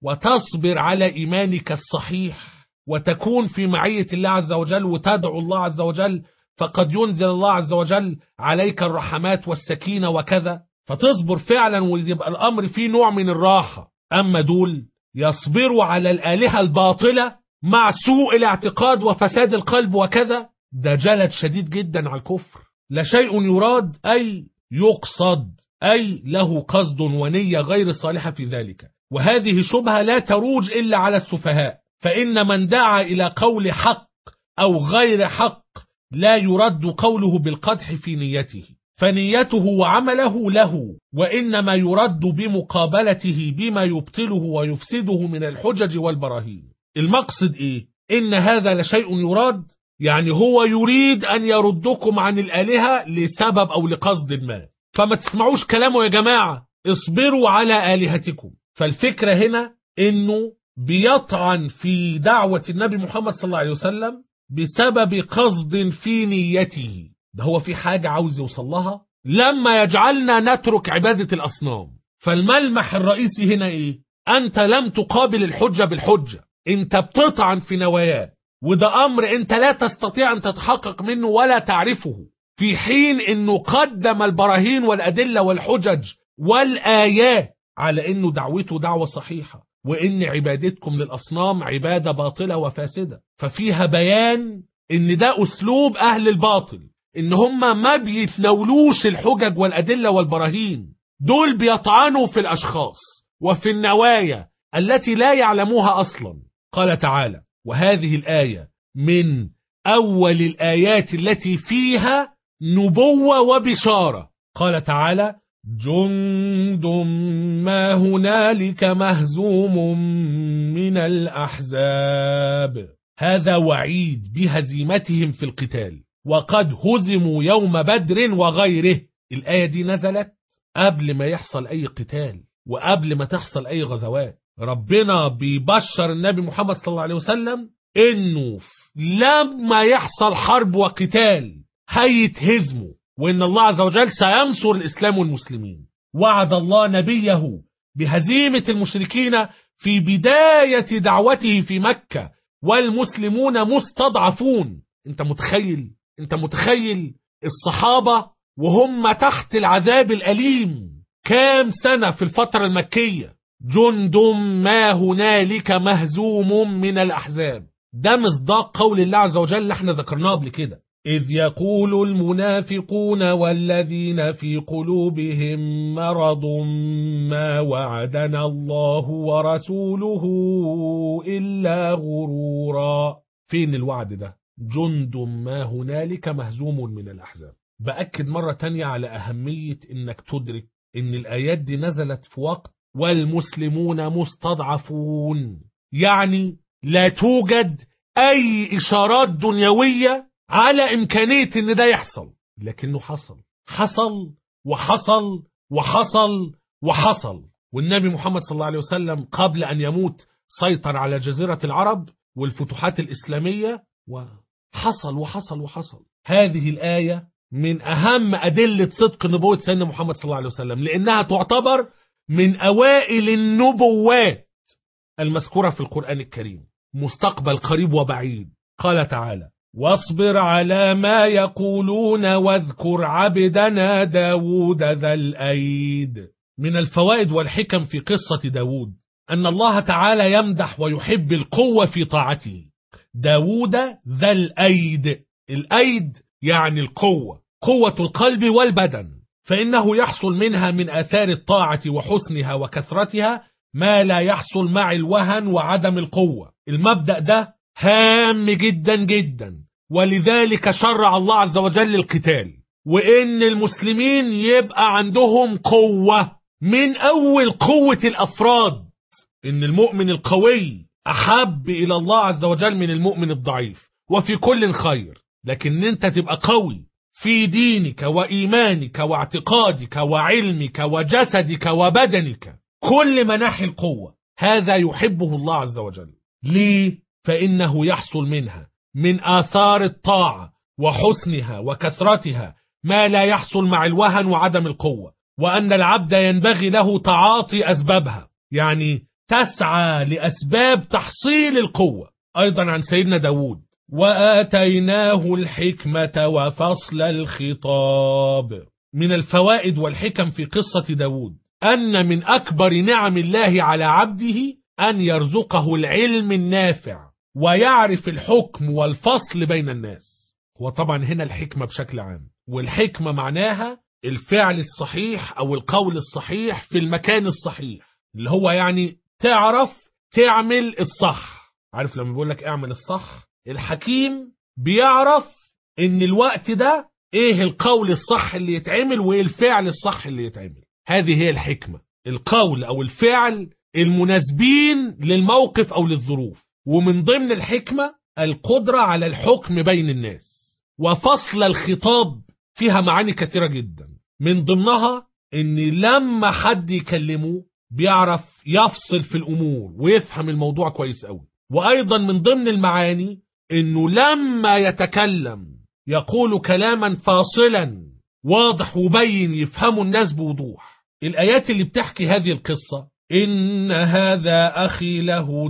وتصبر على إيمانك الصحيح وتكون في معية الله عز وجل وتدعو الله عز وجل، فقد ينزل الله عز وجل عليك الرحمات والسكينة وكذا، فتصبر فعلا ويبقى الأمر فيه نوع من الراحة. أما دول يصبروا على الآلهة الباطلة مع سوء الاعتقاد وفساد القلب وكذا، ده جلد شديد جدا على الكفر. لا شيء يراد أي يقصد، أي له قصد ونية غير صالحة في ذلك. وهذه شبهة لا تروج إلا على السفهاء، فإن من دعا إلى قول حق أو غير حق لا يرد قوله بالقدح في نيته، فنيته وعمله له، وإنما يرد بمقابلته بما يبطله ويفسده من الحجج والبراهين. المقصد إيه؟ إن هذا لشيء يراد، يعني هو يريد أن يردكم عن الآلهة لسبب أو لقصد ما، فما تسمعوش كلامه يا جماعة، اصبروا على آلهتكم. فالفكرة هنا إنه بيطعن في دعوة النبي محمد صلى الله عليه وسلم بسبب قصد في نيته. ده هو في حاجة عاوز يوصلها لما يجعلنا نترك عبادة الأصنام. فالملمح الرئيسي هنا إيه؟ أنت لم تقابل الحجة بالحجة، أنت بتطعن في نواياه، وده أمر أنت لا تستطيع أن تتحقق منه ولا تعرفه، في حين أنه قدم البراهين والأدلة والحجج والآيات على أنه دعوته دعوة صحيحة، وإن عبادتكم للأصنام عبادة باطلة وفاسدة. ففيها بيان إن ده أسلوب أهل الباطل، إن هم ما بيتناولوش الحجج والأدلة والبراهين، دول بيطعنوا في الأشخاص وفي النوايا التي لا يعلموها أصلا. قال تعالى: وهذه الآية من أول الآيات التي فيها نبوة وبشارة. قال تعالى: جند ما هنالك مهزوم من الأحزاب. هذا وعيد بهزيمتهم في القتال، وقد هزموا يوم بدر وغيره. الآية دي نزلت قبل ما يحصل أي قتال وقبل ما تحصل أي غزوات. ربنا بيبشر النبي محمد صلى الله عليه وسلم إنه لما يحصل حرب وقتال هيتهزموا، وإن الله عز وجل سينصر الإسلام والمسلمين. وعد الله نبيه بهزيمة المشركين في بداية دعوته في مكة، والمسلمون مستضعفون. انت متخيل الصحابة وهم تحت العذاب الأليم كام سنة في الفترة المكية؟ جند ما هنالك مهزوم من الأحزاب، ده مصداق قول الله عز وجل اللي احنا ذكرناه قبل كده: إذ يقول المنافقون والذين في قلوبهم مرض ما وعدنا الله ورسوله إلا غرورا. فين الوعد ده؟ جند ما هنالك مهزوم من الأحزاب. بأكد مرة تانية على أهمية إنك تدرك إن الآيات دي نزلت في وقت والمسلمون مستضعفون، يعني لا توجد أي إشارات دنيوية على إمكانية إن ده يحصل، لكنه حصل وحصل وحصل وحصل. والنبي محمد صلى الله عليه وسلم قبل أن يموت سيطر على جزيرة العرب والفتوحات الإسلامية، وحصل وحصل وحصل. هذه الآية من أهم أدلة صدق نبوة سيدنا محمد صلى الله عليه وسلم، لأنها تعتبر من أوائل النبوات المذكورة في القرآن الكريم، مستقبل قريب وبعيد. قال تعالى: واصبر على ما يقولون واذكر عبدنا داود ذا الأيد. من الفوائد والحكم في قصة داود أن الله تعالى يمدح ويحب القوة في طاعته. داود ذا الأيد، الأيد يعني القوة، قوة القلب والبدن، فإنه يحصل منها من آثار الطاعة وحسنها وكثرتها ما لا يحصل مع الوهن وعدم القوة. المبدأ ده هام جدا جدا، ولذلك شرع الله عز وجل القتال، وإن المسلمين يبقى عندهم قوة من أول قوة الأفراد. إن المؤمن القوي أحب إلى الله عز وجل من المؤمن الضعيف، وفي كل خير. لكن أنت تبقى قوي في دينك وإيمانك واعتقادك وعلمك وجسدك وبدنك، كل مناحي القوة، هذا يحبه الله عز وجل. ليه؟ فإنه يحصل منها من آثار الطاعة وحسنها وكثرتها ما لا يحصل مع الوهن وعدم القوة، وأن العبد ينبغي له تعاطي أسبابها، يعني تسعى لأسباب تحصيل القوة. أيضا عن سيدنا داود: وآتيناه الحكمة وفصل الخطاب. من الفوائد والحكم في قصة داود أن من أكبر نعم الله على عبده أن يرزقه العلم النافع ويعرف الحكم والفصل بين الناس. وطبعا هنا الحكمة بشكل عام، والحكمة معناها الفعل الصحيح أو القول الصحيح في المكان الصحيح، اللي هو يعني تعرف تعمل الصح. عارف لما بيقول لك اعمل الصح، الحكيم بيعرف ان الوقت ده ايه القول الصح اللي يتعمل وايه الفعل الصح اللي يتعمل. هذه هي الحكمة، القول او الفعل المناسبين للموقف او للظروف. ومن ضمن الحكمة القدرة على الحكم بين الناس. وفصل الخطاب فيها معاني كثيرة جدا، من ضمنها ان لما حد يكلمه بيعرف يفصل في الامور ويفهم الموضوع كويس قوي. وايضا من ضمن المعاني انه لما يتكلم يقول كلاما فاصلا واضح وبين يفهموا الناس بوضوح. الآيات اللي بتحكي هذه القصة: إن هذا أخي له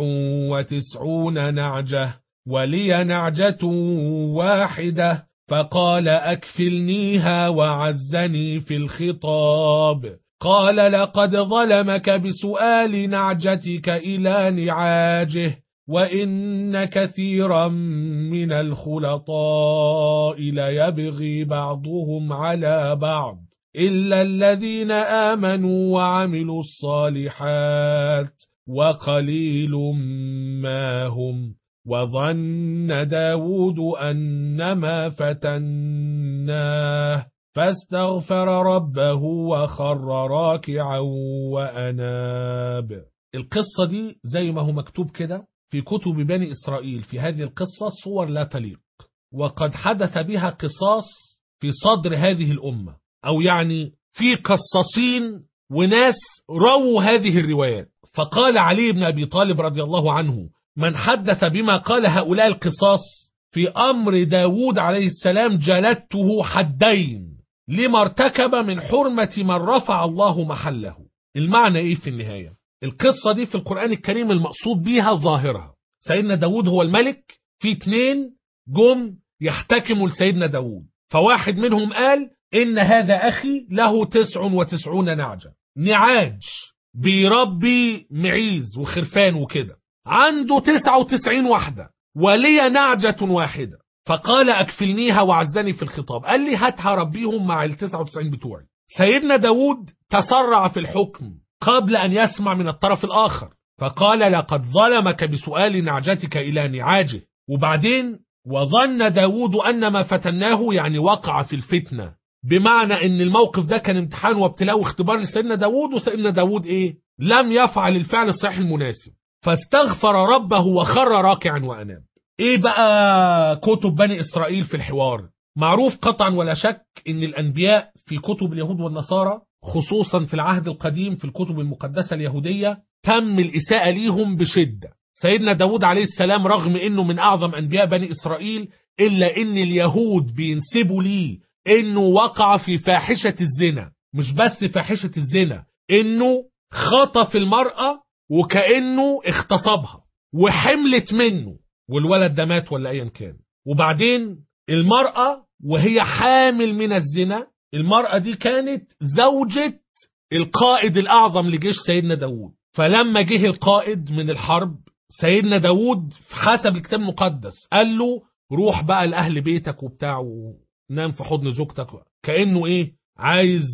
99 نعجة ولي نعجة واحدة فقال أكفلنيها وعزني في الخطاب. قال لقد ظلمك بسؤال نعجتك إلى نعاجه وإن كثيرا من الخلطاء ليبغي بعضهم على بعض إلا الذين آمنوا وعملوا الصالحات وقليل ما هم. وظن داود أنما فتناه فاستغفر ربه وخر راكعا وأناب. القصة دي زي ما هو مكتوب كده في كتب بني إسرائيل في هذه القصة صور لا تليق، وقد حدث بها قصاص في صدر هذه الأمة، أو يعني في قصاصين وناس رووا هذه الروايات. فقال علي بن أبي طالب رضي الله عنه: من حدث بما قال هؤلاء القصاص في أمر داود عليه السلام جلدته حدين لما ارتكب من حرمة من رفع الله محله. المعنى إيه في النهاية؟ القصة دي في القرآن الكريم المقصود بيها ظاهرها سيدنا داود هو الملك، في 2 جم يحتكموا لسيدنا داود، فواحد منهم قال إن هذا أخي له 99 نعجة، نعاج بيربي معيز وخرفان وكده، عنده 99 واحدة ولي نعجة واحدة، فقال أكفلنيها وعزني في الخطاب، قال لي هاتها ربيهم مع 99 بتوعي. سيدنا داود تسرع في الحكم قبل أن يسمع من الطرف الآخر، فقال لقد ظلمك بسؤال نعجتك إلى نعاجه. وبعدين وظن داود أنما فتناه، يعني وقع في الفتنة، بمعنى أن الموقف ده كان امتحان وابتلاء واختبار لسيدنا داود، وسيدنا داود إيه؟ لم يفعل الفعل الصحيح المناسب، فاستغفر ربه وخر راكعا وأناب. إيه بقى كتب بني إسرائيل في الحوار؟ معروف قطعا ولا شك أن الأنبياء في كتب اليهود والنصارى، خصوصا في العهد القديم في الكتب المقدسة اليهودية، تم الإساءة ليهم بشدة. سيدنا داود عليه السلام رغم أنه من أعظم أنبياء بني إسرائيل، إلا أن اليهود بينسبوا ليه أنه وقع في فاحشة الزنا، مش بس فاحشة الزنا، أنه خطف المرأة وكأنه اغتصبها وحملت منه، والولد ده مات ولا ايا كان. وبعدين المرأة وهي حامل من الزنا، المرأة دي كانت زوجة القائد الأعظم لجيش سيدنا داود. فلما جه القائد من الحرب، سيدنا داود حسب الكتاب المقدس قال له روح بقى لأهل بيتك وبتاع ونام في حضن زوجتك، كأنه ايه عايز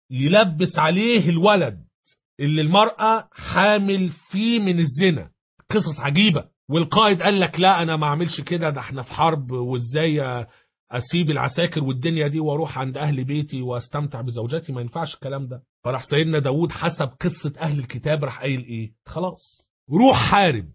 يلبس عليه الولد اللي المرأة حامل فيه من الزنا. قصص عجيبة. والقائد قال لك لا أنا ما أعملش كده، ده احنا في حرب، وإزاي أسيب العساكر والدنيا دي وأروح عند أهل بيتي وأستمتع بزوجتي، ما ينفعش الكلام ده. فراح سيدنا داود حسب قصة أهل الكتاب راح قايل إيه، خلاص روح حارب.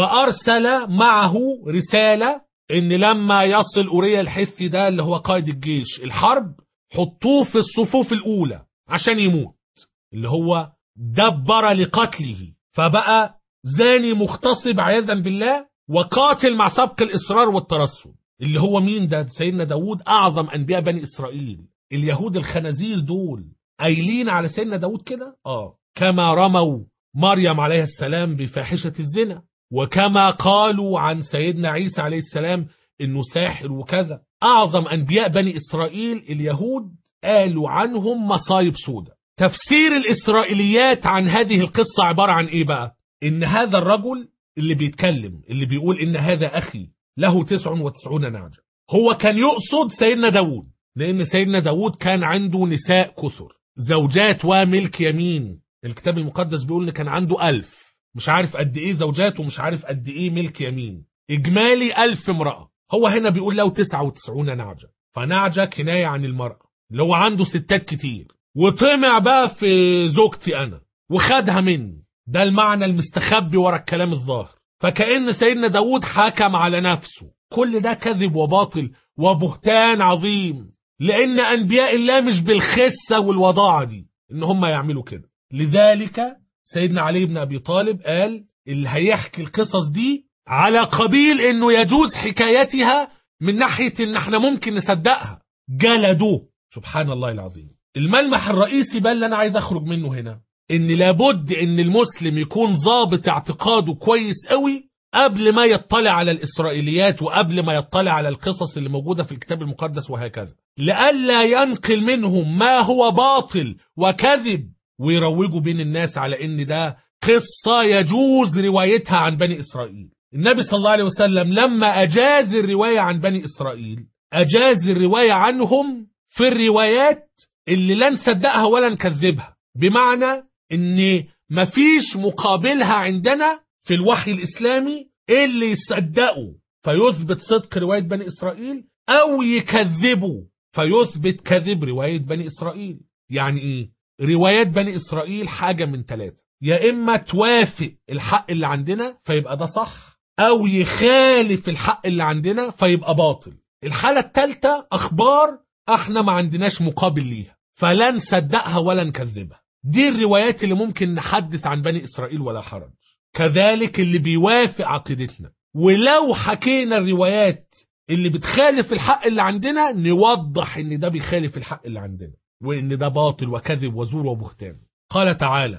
وأرسل معه رسالة إن لما يصل أوريا الحثي ده اللي هو قائد الجيش الحرب، حطوه في الصفوف الأولى عشان يموت، اللي هو دبر لقتله، فبقى زاني مغتصب عياذا بالله وقاتل مع سبق الإصرار والترصد. اللي هو مين ده؟ سيدنا داود أعظم أنبياء بني إسرائيل. اليهود الخنازير دول قايلين على سيدنا داود كده كما رموا مريم عليه السلام بفاحشة الزنا، وكما قالوا عن سيدنا عيسى عليه السلام إنه ساحر وكذا. أعظم أنبياء بني إسرائيل اليهود قالوا عنهم مصايب سودة. تفسير الإسرائيليات عن هذه القصة عبارة عن إيه بقى؟ إن هذا الرجل اللي بيتكلم اللي بيقول إن هذا أخي له 99 نعجة، هو كان يقصد سيدنا داود، لأن سيدنا داود كان عنده نساء كثر، زوجات وملك يمين. الكتاب المقدس بيقول إن كان عنده 1000، مش عارف قد إيه زوجات ومش عارف قد إيه ملك يمين، إجمالي 1000 امرأة. هو هنا بيقول له 99 نعجة، فنعجة كناية عن المرأة اللي هو عنده ستات كتير، وطمع بقى في زوجتي أنا وخدها مني. ده المعنى المستخبي ورا الكلام الظاهر. فكأن سيدنا داود حكم على نفسه. كل ده كذب وباطل وبهتان عظيم، لأن أنبياء الله مش بالخسة والوضاعة دي إن هم يعملوا كده. لذلك سيدنا علي بن أبي طالب قال اللي هيحكي القصص دي على قبيل إنه يجوز حكايتها من ناحية إن احنا ممكن نصدقها، جلدوه. سبحان الله العظيم. الملمح الرئيسي بقى اللي أنا عايز أخرج منه هنا، إن لابد إن المسلم يكون ضابط اعتقاده كويس قوي قبل ما يطلع على الإسرائيليات وقبل ما يطلع على القصص اللي موجودة في الكتاب المقدس وهكذا، لئلا ينقل منهم ما هو باطل وكذب ويروجوا بين الناس على إن ده قصة يجوز روايتها عن بني إسرائيل. النبي صلى الله عليه وسلم لما أجاز الرواية عن بني إسرائيل، أجاز الرواية عنهم في الروايات اللي لا نصدقها ولا نكذبها، بمعنى ان مفيش مقابلها عندنا في الوحي الإسلامي اللي يصدقوا فيثبت صدق رواية بني إسرائيل، أو يكذبوا فيثبت كذب رواية بني إسرائيل. يعني إيه؟ روايات بني إسرائيل حاجة من 3، يا إما توافق الحق اللي عندنا فيبقى ده صح، أو يخالف الحق اللي عندنا فيبقى باطل. الحالة الثالثة أخبار احنا ما عندناش مقابل ليها فلا نصدقها ولا نكذبها. دي الروايات اللي ممكن نحدث عن بني إسرائيل ولا حرج. كذلك اللي بيوافق عقيدتنا، ولو حكينا الروايات اللي بتخالف الحق اللي عندنا نوضح ان ده بيخالف الحق اللي عندنا وان ده باطل وكذب وزور وبهتان. قال تعالى: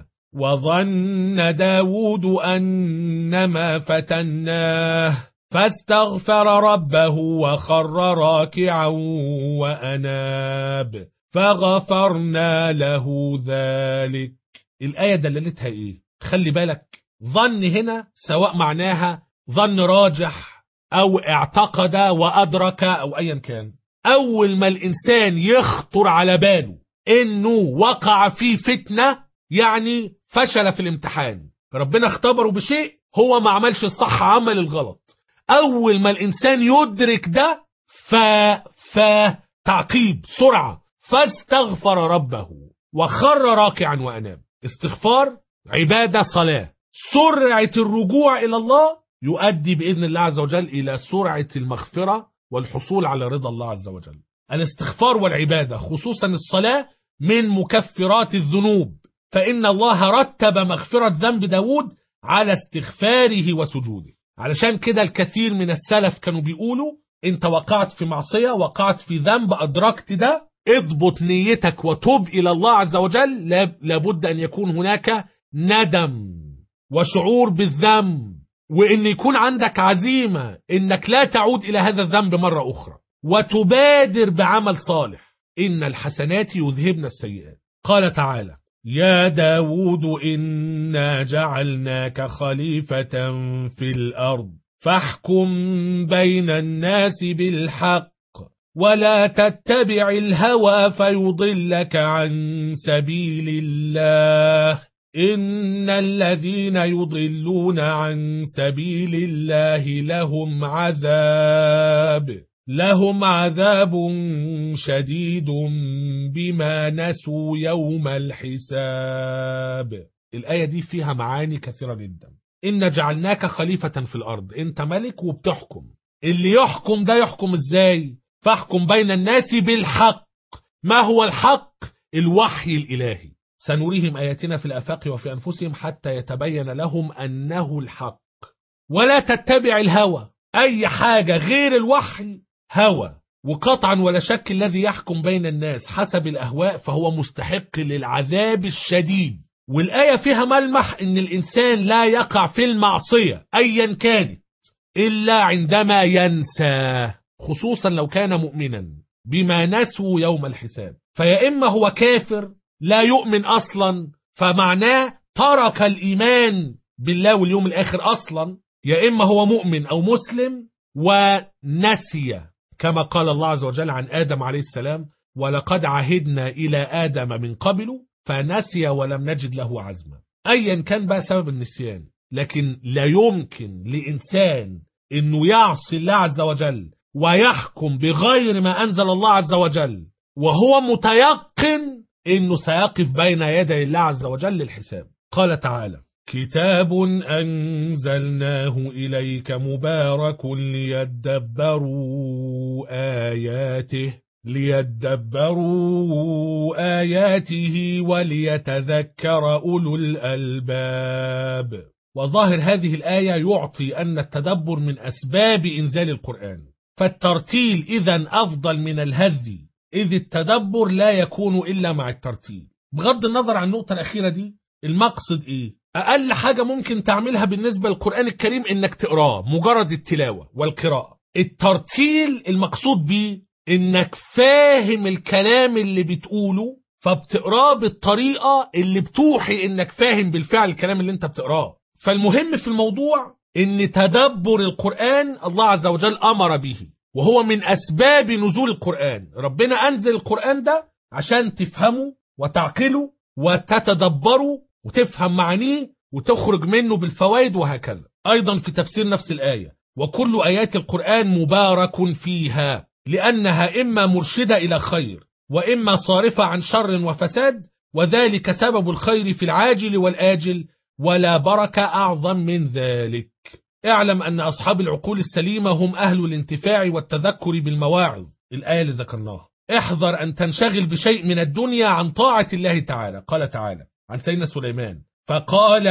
وظن داود أنما فتناه فاستغفر ربه وخر راكعا وأناب فغفرنا له ذلك. الآية دلالتها إيه؟ خلي بالك، ظن هنا سواء معناها ظن راجح أو اعتقد وأدرك أو أيا كان، أول ما الإنسان يخطر على باله إنه وقع في فتنة، يعني فشل في الامتحان، ربنا اختبره بشيء هو ما عملش الصح، عمل الغلط، أول ما الإنسان يدرك ده تعقيب سرعة، فاستغفر ربه وخر راكعا وأناب. استغفار عبادة صلاة، سرعة الرجوع إلى الله يؤدي بإذن الله عز وجل إلى سرعة المغفرة والحصول على رضا الله عز وجل. الاستغفار والعبادة خصوصا الصلاة من مكفرات الذنوب، فإن الله رتب مغفرة ذنب داود على استغفاره وسجوده. علشان كده الكثير من السلف كانوا بيقولوا انت وقعت في معصية، وقعت في ذنب، أدركت ده، اضبط نيتك وتوب إلى الله عز وجل، لابد أن يكون هناك ندم وشعور بالذنب، وإن يكون عندك عزيمة إنك لا تعود إلى هذا الذنب مرة أخرى، وتبادر بعمل صالح. إن الحسنات يذهبن السيئات. قال تعالى: يا داود إنا جعلناك خليفة في الأرض فاحكم بين الناس بالحق ولا تتبع الهوى فيضلك عن سبيل الله إن الذين يضلون عن سبيل الله لهم عذاب شديد بما نسوا يوم الحساب. الآية دي فيها معاني كثيرة جدا. إن جعلناك خليفة في الأرض، أنت ملك وبتحكم. اللي يحكم ده يحكم إزاي؟ فاحكم بين الناس بالحق. ما هو الحق؟ الوحي الإلهي. سنريهم آياتنا في الآفاق وفي أنفسهم حتى يتبين لهم أنه الحق. ولا تتبع الهوى، أي حاجة غير الوحي هوى، وقطعا ولا شك الذي يحكم بين الناس حسب الأهواء فهو مستحق للعذاب الشديد. والآية فيها ملمح إن الإنسان لا يقع في المعصية أيا كانت إلا عندما ينسى، خصوصا لو كان مؤمنا بما نسوا يوم الحساب. فيا إما هو كافر لا يؤمن أصلا فمعناه ترك الإيمان بالله واليوم الآخر أصلا، يا إما هو مؤمن أو مسلم ونسي، كما قال الله عز وجل عن آدم عليه السلام: ولقد عهدنا إلى آدم من قبل فنسي ولم نجد له عزما. أيا كان بقى سبب النسيان، لكن لا يمكن لإنسان إنه يعصي الله عز وجل ويحكم بغير ما أنزل الله عز وجل وهو متيقن إنه سيقف بين يدي الله عز وجل للحساب. قال تعالى: كتاب أنزلناه إليك مبارك ليدبروا آياته وليتذكر أولو الألباب. وظاهر هذه الآية يعطي أن التدبر من أسباب إنزال القرآن، فالترتيل إذن أفضل من الهذي، إذ التدبر لا يكون إلا مع الترتيل. بغض النظر عن النقطة الأخيرة دي، المقصد إيه؟ أقل حاجة ممكن تعملها بالنسبة للقرآن الكريم إنك تقراه، مجرد التلاوة والقراءة. الترتيل المقصود بيه إنك فاهم الكلام اللي بتقوله فبتقراه بالطريقة اللي بتوحي إنك فاهم بالفعل الكلام اللي انت بتقراه. فالمهم في الموضوع إن تدبر القرآن الله عز وجل أمر به، وهو من أسباب نزول القرآن. ربنا أنزل القرآن ده عشان تفهمه وتعقله وتتدبره وتفهم معانيه وتخرج منه بالفوائد، وهكذا. أيضا في تفسير نفس الآية: وكل آيات القرآن مبارك فيها، لأنها إما مرشدة إلى خير وإما صارفة عن شر وفساد، وذلك سبب الخير في العاجل والآجل، ولا بركة أعظم من ذلك. اعلم أن أصحاب العقول السليمة هم أهل الانتفاع والتذكر بالمواعظ، الآية اللي ذكرناها. احذر أن تنشغل بشيء من الدنيا عن طاعة الله تعالى. قال تعالى عن سيدنا سليمان: فقال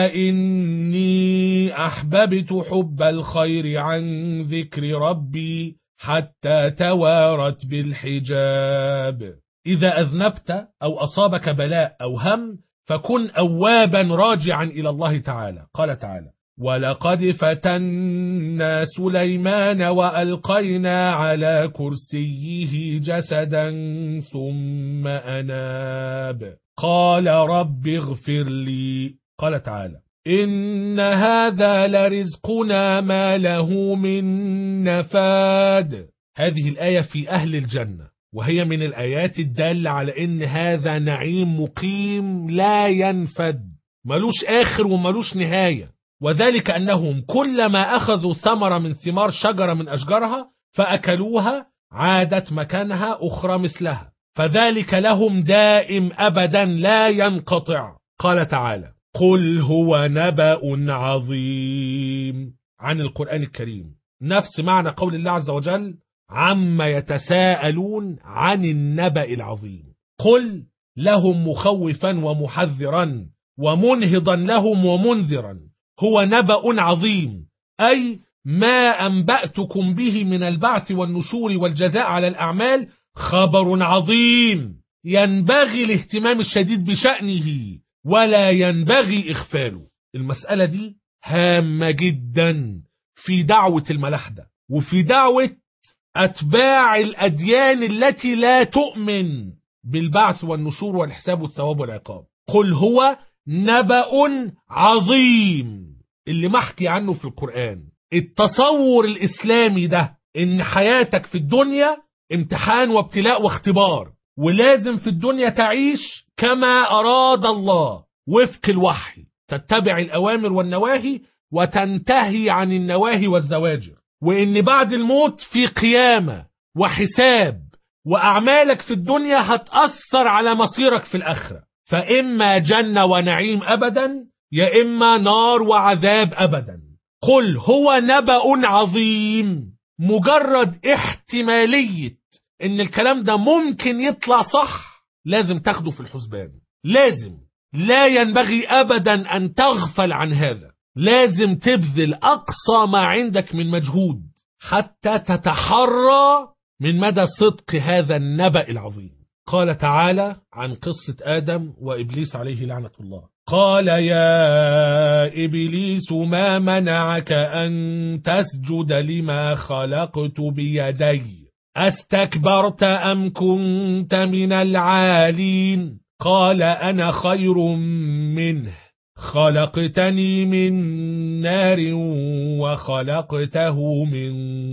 إني أحببت حب الخير عن ذكر ربي حتى توارت بالحجاب. إذا أذنبت أو أصابك بلاء أو هم فكن أوابا راجعا إلى الله تعالى. قال تعالى: ولقد فتنا سليمان وألقينا على كرسيه جسدا ثم أناب قال رب اغفر لي. قال تعالى: إن هذا لرزقنا ما له من نفاد. هذه الآية في أهل الجنة، وهي من الآيات الدالة على إن هذا نعيم مقيم لا ينفد، ملوش آخر وملوش نهاية. وذلك أنهم كلما أخذوا ثمرة من ثمار شجرة من أشجارها فأكلوها عادت مكانها أخرى مثلها، فذلك لهم دائم أبدا لا ينقطع. قال تعالى: قل هو نبأ عظيم. عن القرآن الكريم نفس معنى قول الله عز وجل: عما يتساءلون عن النبأ العظيم. قل لهم مخوفا ومحذرا ومنهضا لهم ومنذرا هو نبأ عظيم، أي ما أنبأتكم به من البعث والنشور والجزاء على الأعمال خبر عظيم ينبغي الاهتمام الشديد بشأنه ولا ينبغي إغفاله. المسألة دي هامة جدا في دعوة الملاحدة وفي دعوة أتباع الأديان التي لا تؤمن بالبعث والنشور والحساب والثواب والعقاب. قل هو نبأ عظيم اللي محكي عنه في القرآن. التصور الإسلامي ده إن حياتك في الدنيا امتحان وابتلاء واختبار، ولازم في الدنيا تعيش كما أراد الله وفق الوحي، تتبع الأوامر والنواهي وتنتهي عن النواهي والزواجر، وإن بعد الموت في قيامة وحساب، وأعمالك في الدنيا هتأثر على مصيرك في الآخرة، فإما جنة ونعيم أبدا يا إما نار وعذاب أبدا. قل هو نبأ عظيم، مجرد احتمالية إن الكلام ده ممكن يطلع صح لازم تاخده في الحسبان، لازم، لا ينبغي أبدا أن تغفل عن هذا، لازم تبذل أقصى ما عندك من مجهود حتى تتحرى من مدى صدق هذا النبأ العظيم. قال تعالى عن قصة آدم وإبليس عليه لعنة الله: قال يا إبليس ما منعك أن تسجد لما خلقت بيدي أستكبرت أم كنت من العالين؟ قال أنا خير منه خلقتني من نار وخلقته من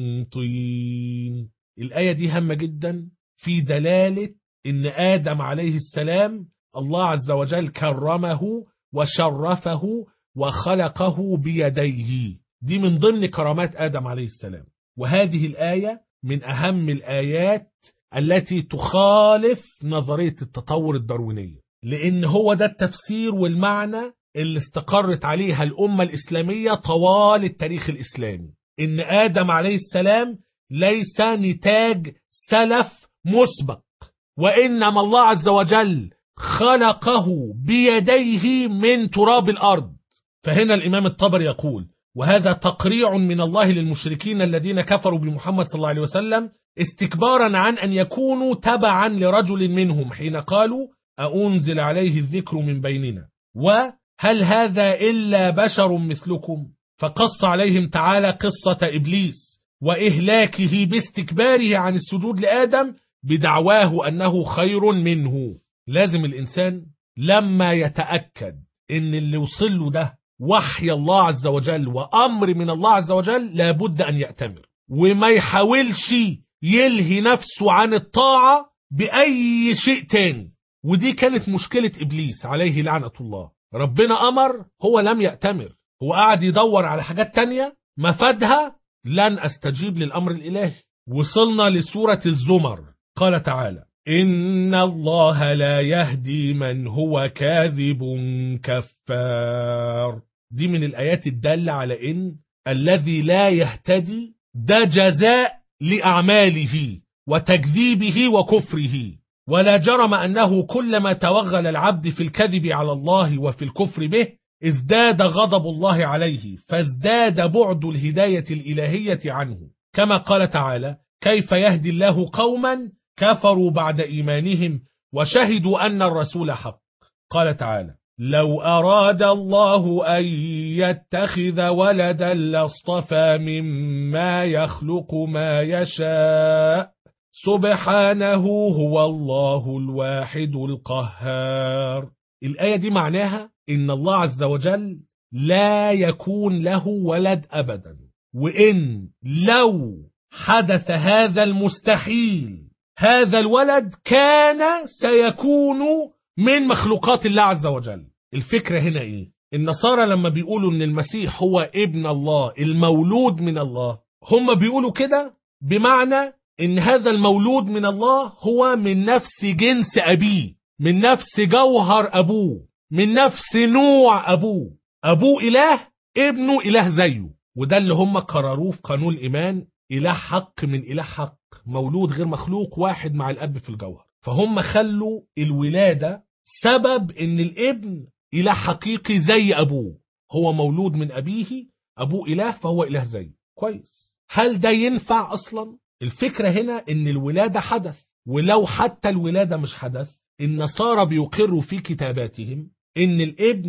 طين. الآية دي هامة جدا في دلالة إن آدم عليه السلام الله عز وجل كرمه وشرفه وخلقه بيديه، دي من ضمن كرامات آدم عليه السلام. وهذه الآية من أهم الآيات التي تخالف نظرية التطور الداروينية، لأن هو ده التفسير والمعنى اللي استقرت عليها الأمة الإسلامية طوال التاريخ الإسلامي، إن آدم عليه السلام ليس نتاج سلف مسبق، وإنما الله عز وجل خلقه بيديه من تراب الأرض. فهنا الإمام الطبري يقول: وهذا تقريع من الله للمشركين الذين كفروا بمحمد صلى الله عليه وسلم استكبارا عن أن يكونوا تبعا لرجل منهم حين قالوا أأنزل عليه الذكر من بيننا وهل هذا إلا بشر مثلكم؟ فقص عليهم تعالى قصة إبليس وإهلاكه باستكباره عن السجود لآدم بدعواه أنه خير منه. لازم الإنسان لما يتأكد إن اللي وصل له ده وحي الله عز وجل وأمر من الله عز وجل لابد أن يأتمر، وما يحاولش يلهي نفسه عن الطاعة بأي شيء تاني. ودي كانت مشكلة إبليس عليه لعنة الله. ربنا أمر، هو لم يأتمر، هو قاعد يدور على حاجات تانية مفادها لن أستجيب للأمر الإلهي. وصلنا لسورة الزمر، قال تعالى: إن الله لا يهدي من هو كاذب كفار. دي من الآيات الدالة على إن الذي لا يهتدي ده جزاء لأعماله وتكذيبه وكفره، ولا جرم أنه كلما توغل العبد في الكذب على الله وفي الكفر به ازداد غضب الله عليه، فازداد بعد الهداية الإلهية عنه، كما قال تعالى: كيف يهدي الله قوما كفروا بعد إيمانهم وشهدوا أن الرسول حق. قال تعالى: لو أراد الله أن يتخذ ولدا لاصطفى مما يخلق ما يشاء سبحانه هو الله الواحد القهار. الآية دي معناها إن الله عز وجل لا يكون له ولد أبدا، وإن لو حدث هذا المستحيل هذا الولد كان سيكون من مخلوقات الله عز وجل. الفكرة هنا إيه؟ النصارى لما بيقولوا إن المسيح هو ابن الله المولود من الله، هم بيقولوا كده بمعنى إن هذا المولود من الله هو من نفس جنس أبيه، من نفس جوهر أبوه، من نفس نوع أبوه. أبوه إله، ابنه إله زيه. وده اللي هم قرروه في قانون الإيمان: إله حق من إله حق، مولود غير مخلوق، واحد مع الأب في الجوهر. فهم خلوا الولادة سبب إن الابن إله حقيقي زي أبوه، هو مولود من أبيه، أبوه إله فهو إله زيه. كويس، هل ده ينفع أصلا؟ الفكرة هنا إن الولادة حدث، ولو حتى الولادة مش حدث، النصارى بيقروا في كتاباتهم إن الابن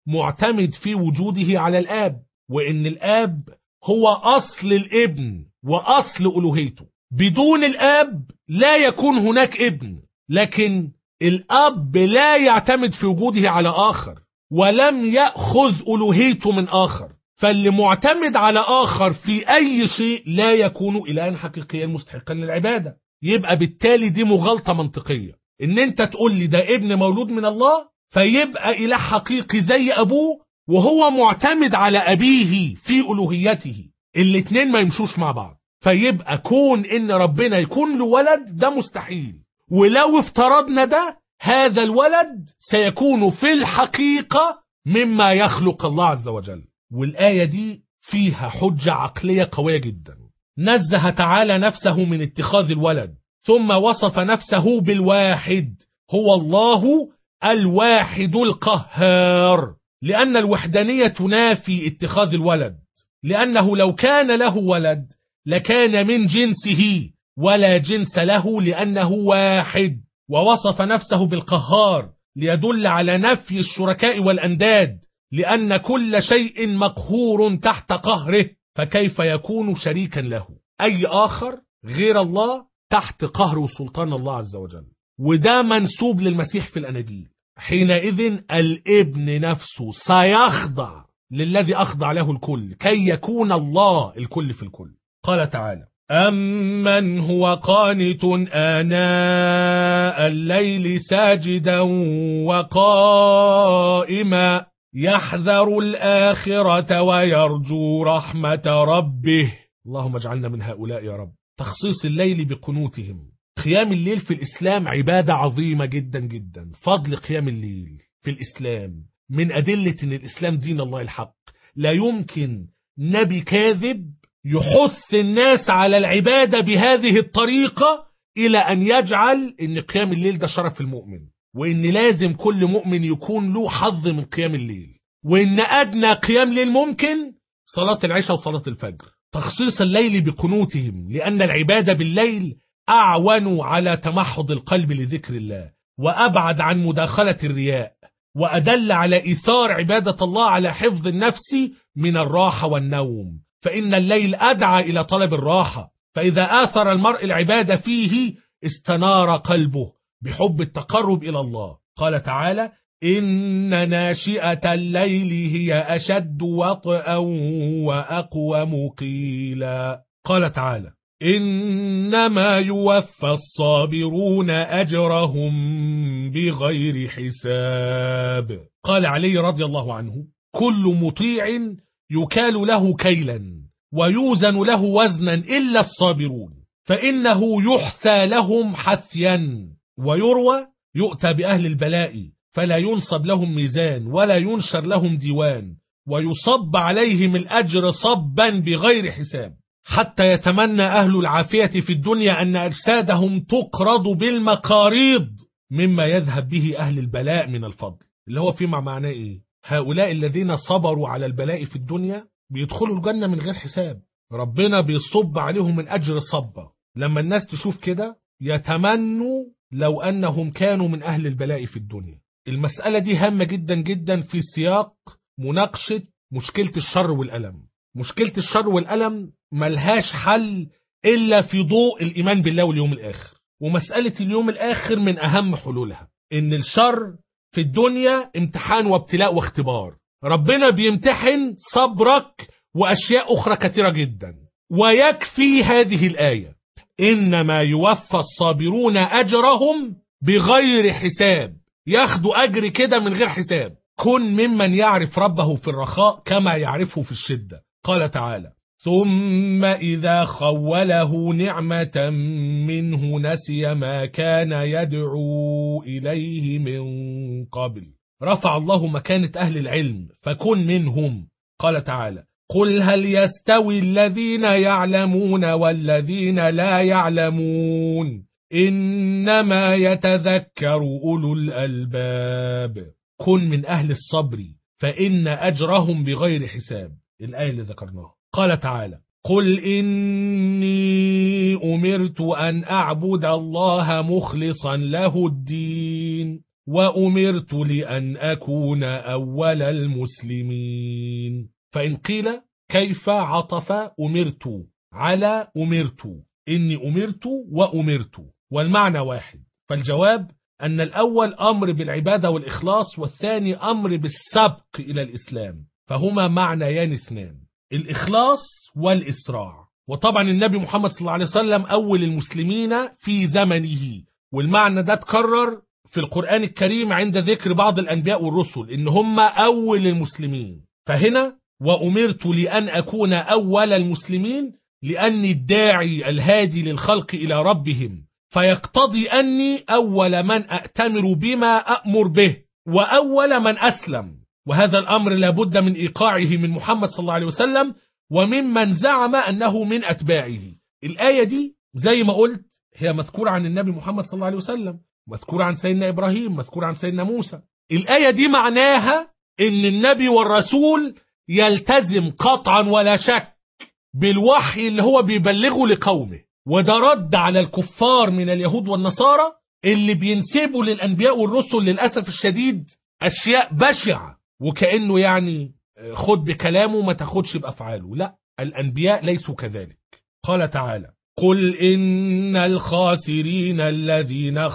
معتمد في وجوده على الآب، وإن الآب هو أصل الابن وأصل ألوهيته. بدون الآب لا يكون هناك ابن، لكن الأب لا يعتمد في وجوده على آخر ولم يأخذ ألوهيته من آخر، فاللي معتمد على آخر في أي شيء لا يكون إلها حقيقيا مستحقا للعبادة. يبقى بالتالي دي مغالطة منطقية، إن أنت تقول لي ده ابن مولود من الله فيبقى إله حقيقي زي أبوه وهو معتمد على أبيه في ألوهيته. الاتنين ما يمشوش مع بعض. فيبقى كون إن ربنا يكون له ولد ده مستحيل، ولو افترضنا ده هذا الولد سيكون في الحقيقة مما يخلق الله عز وجل. والآية دي فيها حجة عقلية قوية جدا. نزه تعالى نفسه من اتخاذ الولد، ثم وصف نفسه بالواحد، هو الله الواحد القهار، لأن الوحدانية تنافي اتخاذ الولد، لأنه لو كان له ولد لكان من جنسه ولا جنس له لأنه واحد. ووصف نفسه بالقهار ليدل على نفي الشركاء والأنداد، لأن كل شيء مقهور تحت قهره، فكيف يكون شريكا له أي آخر غير الله تحت قهر وسلطان الله عز وجل؟ وده منسوب للمسيح في الأناجيل. حينئذ الابن نفسه سيخضع للذي أخضع له الكل كي يكون الله الكل في الكل. قال تعالى: أمن هو قانت آناء الليل ساجدا وقائما يحذر الآخرة ويرجو رحمة ربه. اللهم اجعلنا من هؤلاء يا رب. تخصيص الليل بقنوتهم. قيام الليل في الإسلام عبادة عظيمة جدا جدا. فضل قيام الليل في الإسلام من أدلة أن الإسلام دين الله الحق. لا يمكن نبي كاذب يحث الناس على العبادة بهذه الطريقة إلى أن يجعل أن قيام الليل ده شرف المؤمن، وإن لازم كل مؤمن يكون له حظ من قيام الليل، وإن أدنى قيام ليل ممكن صلاة العشاء وصلاة الفجر. تخصيص الليل بقنوتهم لأن العبادة بالليل أعون على تمحض القلب لذكر الله، وأبعد عن مداخلة الرياء، وأدل على إيثار عبادة الله على حفظ النفس من الراحة والنوم، فإن الليل أدعى إلى طلب الراحة، فإذا آثر المرء العبادة فيه استنار قلبه بحب التقرب إلى الله. قال تعالى: إن ناشئة الليل هي أشد وطئا وأقوم قيلا. قال تعالى: إنما يوفى الصابرون أجرهم بغير حساب. قال علي رضي الله عنه: كل مطيع يكال له كيلا ويوزن له وزنا إلا الصابرون، فإنه يحثى لهم حثيا. ويروى: يؤتى بأهل البلاء فلا ينصب لهم ميزان ولا ينشر لهم ديوان، ويصب عليهم الأجر صبا بغير حساب، حتى يتمنى أهل العافية في الدنيا أن أجسادهم تقرض بالمقاريض مما يذهب به أهل البلاء من الفضل. اللي هو فيما معناه إيه؟ هؤلاء الذين صبروا على البلاء في الدنيا بيدخلوا الجنة من غير حساب، ربنا بيصب عليهم من أجر صبة. لما الناس تشوف كده يتمنوا لو أنهم كانوا من أهل البلاء في الدنيا. المسألة دي هامة جدا جدا في سياق مناقشة مشكلة الشر والألم. مشكلة الشر والألم ملهاش حل إلا في ضوء الإيمان بالله واليوم الآخر، ومسألة اليوم الآخر من أهم حلولها. إن الشر في الدنيا امتحان وابتلاء واختبار، ربنا بيمتحن صبرك وأشياء أخرى كثيرة جدا، ويكفي هذه الآية: إنما يوفى الصابرون أجرهم بغير حساب. ياخدوا أجر كده من غير حساب. كن ممن يعرف ربه في الرخاء كما يعرفه في الشدة. قال تعالى: ثم إذا خوله نعمة منه نسي ما كان يدعو إليه من قبل. رفع الله مكانة أهل العلم فكن منهم. قال تعالى: قل هل يستوي الذين يعلمون والذين لا يعلمون إنما يتذكر أولو الألباب. كن من أهل الصبر فإن أجرهم بغير حساب. الآية اللي ذكرناها. قال تعالى: قل إني أمرت أن أعبد الله مخلصا له الدين. وأمرت لأن أكون أول المسلمين. فإن قيل كيف عطف أمرت على أمرت؟ إني أمرت وأمرت والمعنى واحد. فالجواب أن الأول أمر بالعبادة والإخلاص، والثاني أمر بالسبق إلى الإسلام، فهما معنيان اثنان، الإخلاص والإسراع. وطبعا النبي محمد صلى الله عليه وسلم أول المسلمين في زمنه، والمعنى ده تكرر في القرآن الكريم عند ذكر بعض الأنبياء والرسل إن هم أول المسلمين. فهنا وأمرت لأن أكون أول المسلمين لأني الداعي الهادي للخلق إلى ربهم، فيقتضي أني أول من أأتمر بما أأمر به وأول من أسلم، وهذا الأمر لابد من إيقاعه من محمد صلى الله عليه وسلم وممن زعم أنه من أتباعه. الآية دي زي ما قلت هي مذكورة عن النبي محمد صلى الله عليه وسلم، مذكورة عن سيدنا إبراهيم، مذكورة عن سيدنا موسى. الآية دي معناها إن النبي والرسول يلتزم قطعا ولا شك بالوحي اللي هو بيبلغه لقومه، وده رد على الكفار من اليهود والنصارى اللي بينسبوا للأنبياء والرسل للأسف الشديد أشياء بشعة، وكأنه يعني خد بكلامه ما تاخدش بأفعاله. لا، الأنبياء ليسوا كذلك. قال تعالى: قل إن الخاسرين الذين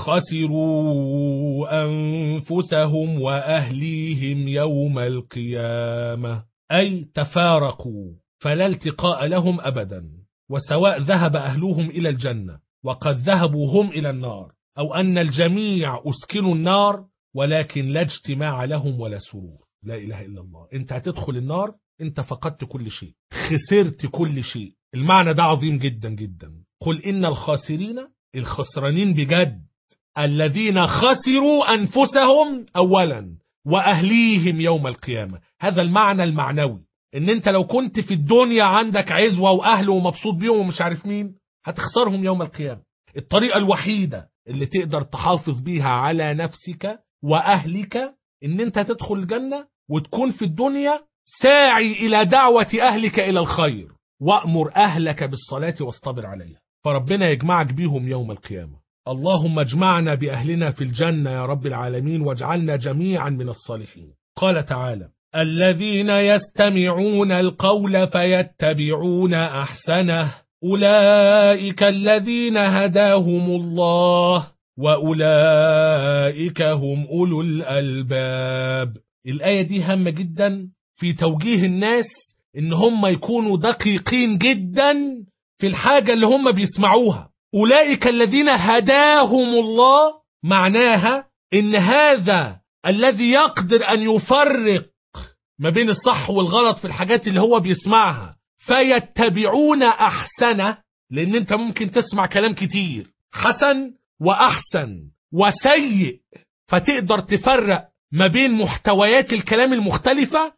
خسروا أنفسهم وأهليهم يوم القيامة، أي تفارقوا فلا التقاء لهم أبدا، وسواء ذهب أهلهم إلى الجنة وقد ذهبوا هم إلى النار، أو أن الجميع أسكنوا النار ولكن لا اجتماع لهم ولا سرور. لا إله إلا الله. أنت هتدخل النار، أنت فقدت كل شيء، خسرت كل شيء. المعنى ده عظيم جدا جدا. قل إن الخاسرين، الخسرانين بجد، الذين خسروا أنفسهم أولا وأهليهم يوم القيامة. هذا المعنى المعنوي، إن أنت لو كنت في الدنيا عندك عزوة وأهل ومبسوط بيهم ومش عارف مين، هتخسرهم يوم القيامة. الطريقة الوحيدة اللي تقدر تحافظ بيها على نفسك وأهلك إن أنت تدخل الجنة وتكون في الدنيا ساعي إلى دعوة أهلك إلى الخير، وأمر أهلك بالصلاة واصطبر عليها، فربنا يجمعك بيهم يوم القيامة. اللهم اجمعنا بأهلنا في الجنة يا رب العالمين، واجعلنا جميعا من الصالحين. قال تعالى: الذين يستمعون القول فيتبعون أحسنه أولئك الذين هداهم الله وأولئك هم أولو الألباب. الآية دي هامة جدا في توجيه الناس إن هم يكونوا دقيقين جدا في الحاجة اللي هم بيسمعوها. أولئك الذين هداهم الله معناها إن هذا الذي يقدر أن يفرق ما بين الصح والغلط في الحاجات اللي هو بيسمعها، فيتبعون أحسنه، لأن أنت ممكن تسمع كلام كتير حسن وأحسن وسيء، فتقدر تفرق ما بين محتويات الكلام المختلفة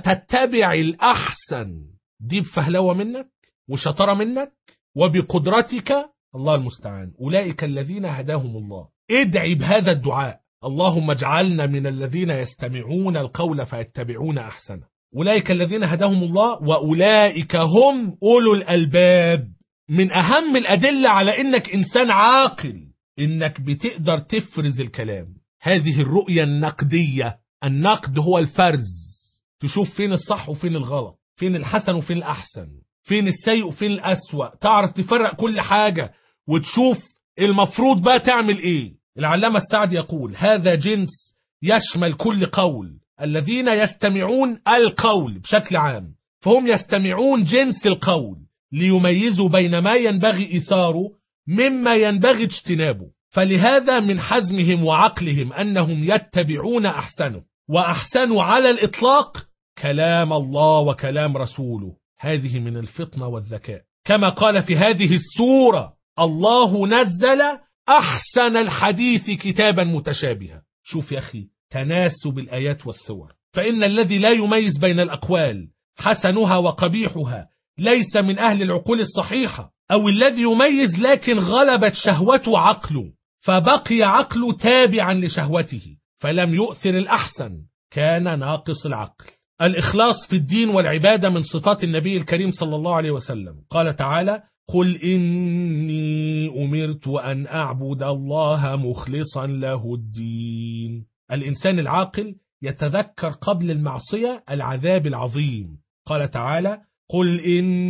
فتتبع الأحسن. دي بفهلوة منك وشطارة منك وبقدرتك، الله المستعان. أولئك الذين هداهم الله. ادعي بهذا الدعاء: اللهم اجعلنا من الذين يستمعون القول فيتبعون أحسنه. أولئك الذين هداهم الله وأولئك هم أولو الألباب. من أهم الأدلة على إنك إنسان عاقل إنك بتقدر تفرز الكلام. هذه الرؤية النقدية. النقد هو الفرز، تشوف فين الصح وفين الغلط، فين الحسن وفين الأحسن، فين السيء وفين الأسوأ، تعرف تفرق كل حاجة وتشوف المفروض بقى تعمل إيه. العلامة السعدي يقول: هذا جنس يشمل كل قول. الذين يستمعون القول بشكل عام، فهم يستمعون جنس القول ليميزوا بين ما ينبغي إيثاره مما ينبغي اجتنابه، فلهذا من حزمهم وعقلهم أنهم يتبعون أحسنه، وأحسنوا على الإطلاق كلام الله وكلام رسوله. هذه من الفطنة والذكاء. كما قال في هذه السورة: الله نزل أحسن الحديث كتابا متشابها. شوف يا أخي تناسب الآيات والسور. فإن الذي لا يميز بين الأقوال حسنها وقبيحها ليس من أهل العقول الصحيحة، أو الذي يميز لكن غلبت شهوته عقله فبقي عقله تابعا لشهوته فلم يؤثر الأحسن، كان ناقص العقل. الإخلاص في الدين والعبادة من صفات النبي الكريم صلى الله عليه وسلم. قال تعالى: قل إني أمرت أن أعبد الله مخلصا له الدين. الإنسان العاقل يتذكر قبل المعصية العذاب العظيم. قال تعالى: قل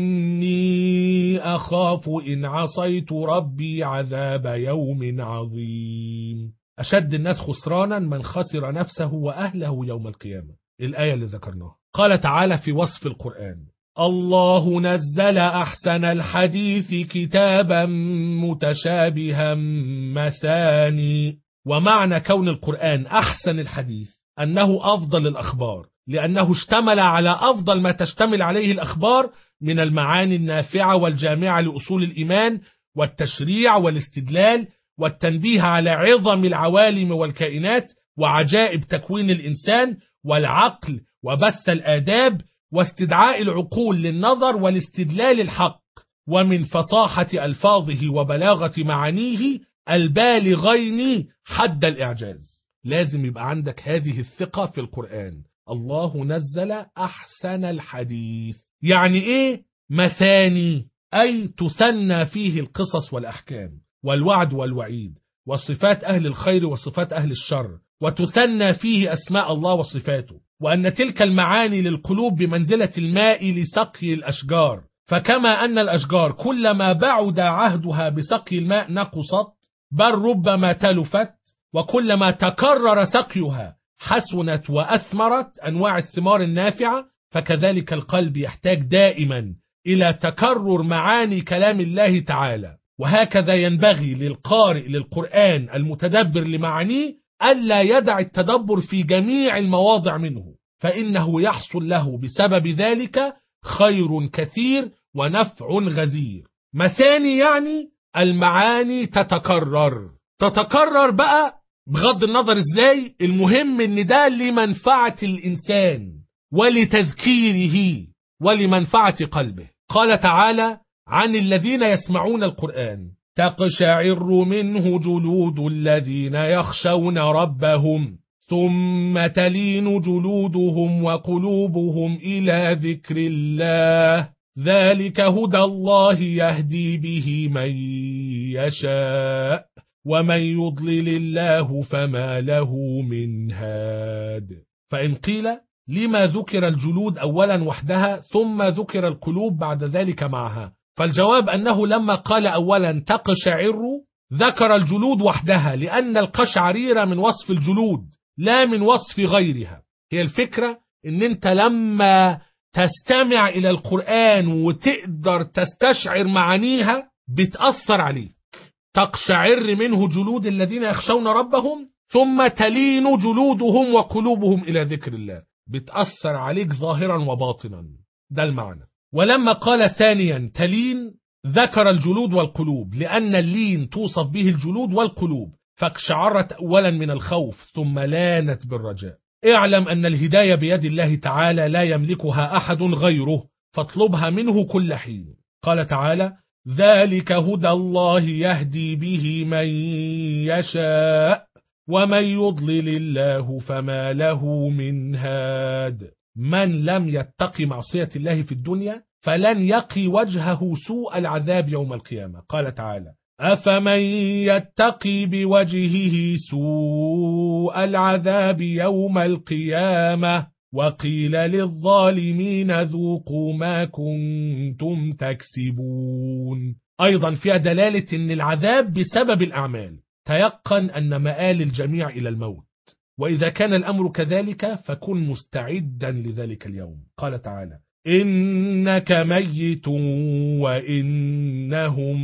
إني أخاف إن عصيت ربي عذاب يوم عظيم. أشد الناس خسرانا من خسر نفسه وأهله يوم القيامة. الآية اللي ذكرناها. قال تعالى في وصف القرآن: الله نزل أحسن الحديث كتابا متشابها مثاني. ومعنى كون القرآن أحسن الحديث أنه أفضل الأخبار، لأنه اشتمل على أفضل ما تشتمل عليه الأخبار من المعاني النافعة والجامعة لأصول الإيمان والتشريع والاستدلال والتنبيه على عظم العوالم والكائنات وعجائب تكوين الإنسان والعقل وبث الآداب واستدعاء العقول للنظر والاستدلال الحق، ومن فصاحة ألفاظه وبلاغة معانيه البالغين حد الإعجاز. لازم يبقى عندك هذه الثقة في القرآن. الله نزل أحسن الحديث. يعني إيه مثاني؟ أي تثنى فيه القصص والأحكام والوعد والوعيد وصفات أهل الخير وصفات أهل الشر، وتثنى فيه أسماء الله وصفاته، وأن تلك المعاني للقلوب بمنزلة الماء لسقي الأشجار، فكما أن الأشجار كلما بعد عهدها بسقي الماء نقصت بل ربما تلفت، وكلما تكرر سقيها حسنت وأثمرت أنواع الثمار النافعة، فكذلك القلب يحتاج دائما إلى تكرر معاني كلام الله تعالى. وهكذا ينبغي للقارئ للقرآن المتدبر لمعانيه ألا يدع التدبر في جميع المواضع منه، فإنه يحصل له بسبب ذلك خير كثير ونفع غزير. مثاني يعني المعاني تتكرر بقى بغض النظر ازاي، المهم ان ده لمنفعة الإنسان ولتذكيره ولمنفعة قلبه. قال تعالى عن الذين يسمعون القرآن: تقشعر منه جلود الذين يخشون ربهم ثم تلين جلودهم وقلوبهم إلى ذكر الله ذلك هدى الله يهدي به من يشاء ومن يضلل الله فما له من هاد. فإن قيل لما ذكر الجلود أولا وحدها ثم ذكر القلوب بعد ذلك معها؟ فالجواب أنه لما قال أولا تقشعر ذكر الجلود وحدها، لأن القشعريرة من وصف الجلود لا من وصف غيرها. هي الفكرة ان انت لما تستمع إلى القرآن وتقدر تستشعر معانيها بتأثر عليك. تقشعر منه جلود الذين يخشون ربهم ثم تلين جلودهم وقلوبهم إلى ذكر الله، بتأثر عليك ظاهرا وباطنا. ده المعنى. ولما قال ثانيا تلين ذكر الجلود والقلوب، لأن اللين توصف به الجلود والقلوب، فاقشعرت أولا من الخوف ثم لانت بالرجاء. اعلم أن الهداية بيد الله تعالى لا يملكها أحد غيره، فاطلبها منه كل حين. قال تعالى: ذلك هدى الله يهدي به من يشاء ومن يضلل الله فما له من هاد. من لم يتقي معصية الله في الدنيا فلن يقي وجهه سوء العذاب يوم القيامة. قال تعالى: أفمن يتقي بوجهه سوء العذاب يوم القيامة وقيل للظالمين ذوقوا ما كنتم تكسبون. أيضا فيها دلالة أن العذاب بسبب الأعمال. تيقن أن مآل الجميع إلى الموت، وإذا كان الأمر كذلك فكن مستعدا لذلك اليوم. قال تعالى: إنك ميت وإنهم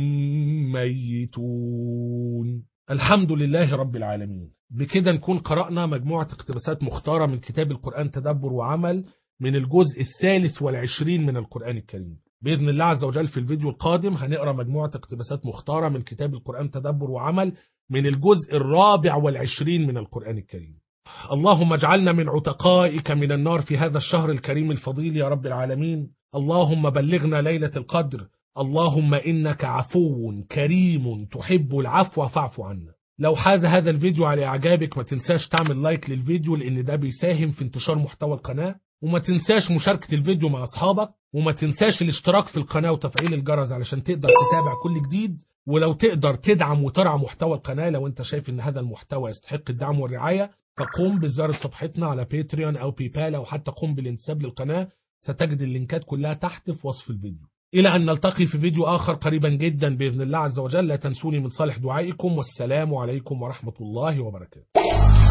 ميتون. الحمد لله رب العالمين. بكده نكون قرأنا مجموعة اقتباسات مختارة من كتاب القرآن تدبر وعمل من الجزء 23 من القرآن الكريم. بإذن الله عز وجل في الفيديو القادم هنقرأ مجموعة اقتباسات مختارة من كتاب القرآن تدبر وعمل من الجزء 24 من القرآن الكريم. اللهم اجعلنا من عتقائك من النار في هذا الشهر الكريم الفضيل يا رب العالمين. اللهم بلغنا ليلة القدر. اللهم إنك عفو كريم تحب العفو فاعف عنا. لو حاز هذا الفيديو على إعجابك ما تنساش تعمل لايك للفيديو، لأن ده بيساهم في انتشار محتوى القناة، وما تنساش مشاركة الفيديو مع أصحابك، وما تنساش الاشتراك في القناة وتفعيل الجرس علشان تقدر تتابع كل جديد. ولو تقدر تدعم وترعى محتوى القناة لو انت شايف ان هذا المحتوى يستحق الدعم والرعاية، فقوم بزيارة صفحتنا على باتريون او بيبال او حتى قوم بالانتساب للقناة. ستجد اللينكات كلها تحت في وصف الفيديو. إلى أن نلتقي في فيديو آخر قريبا جدا بإذن الله عز وجل. لا تنسوني من صالح دعائكم، والسلام عليكم ورحمة الله وبركاته.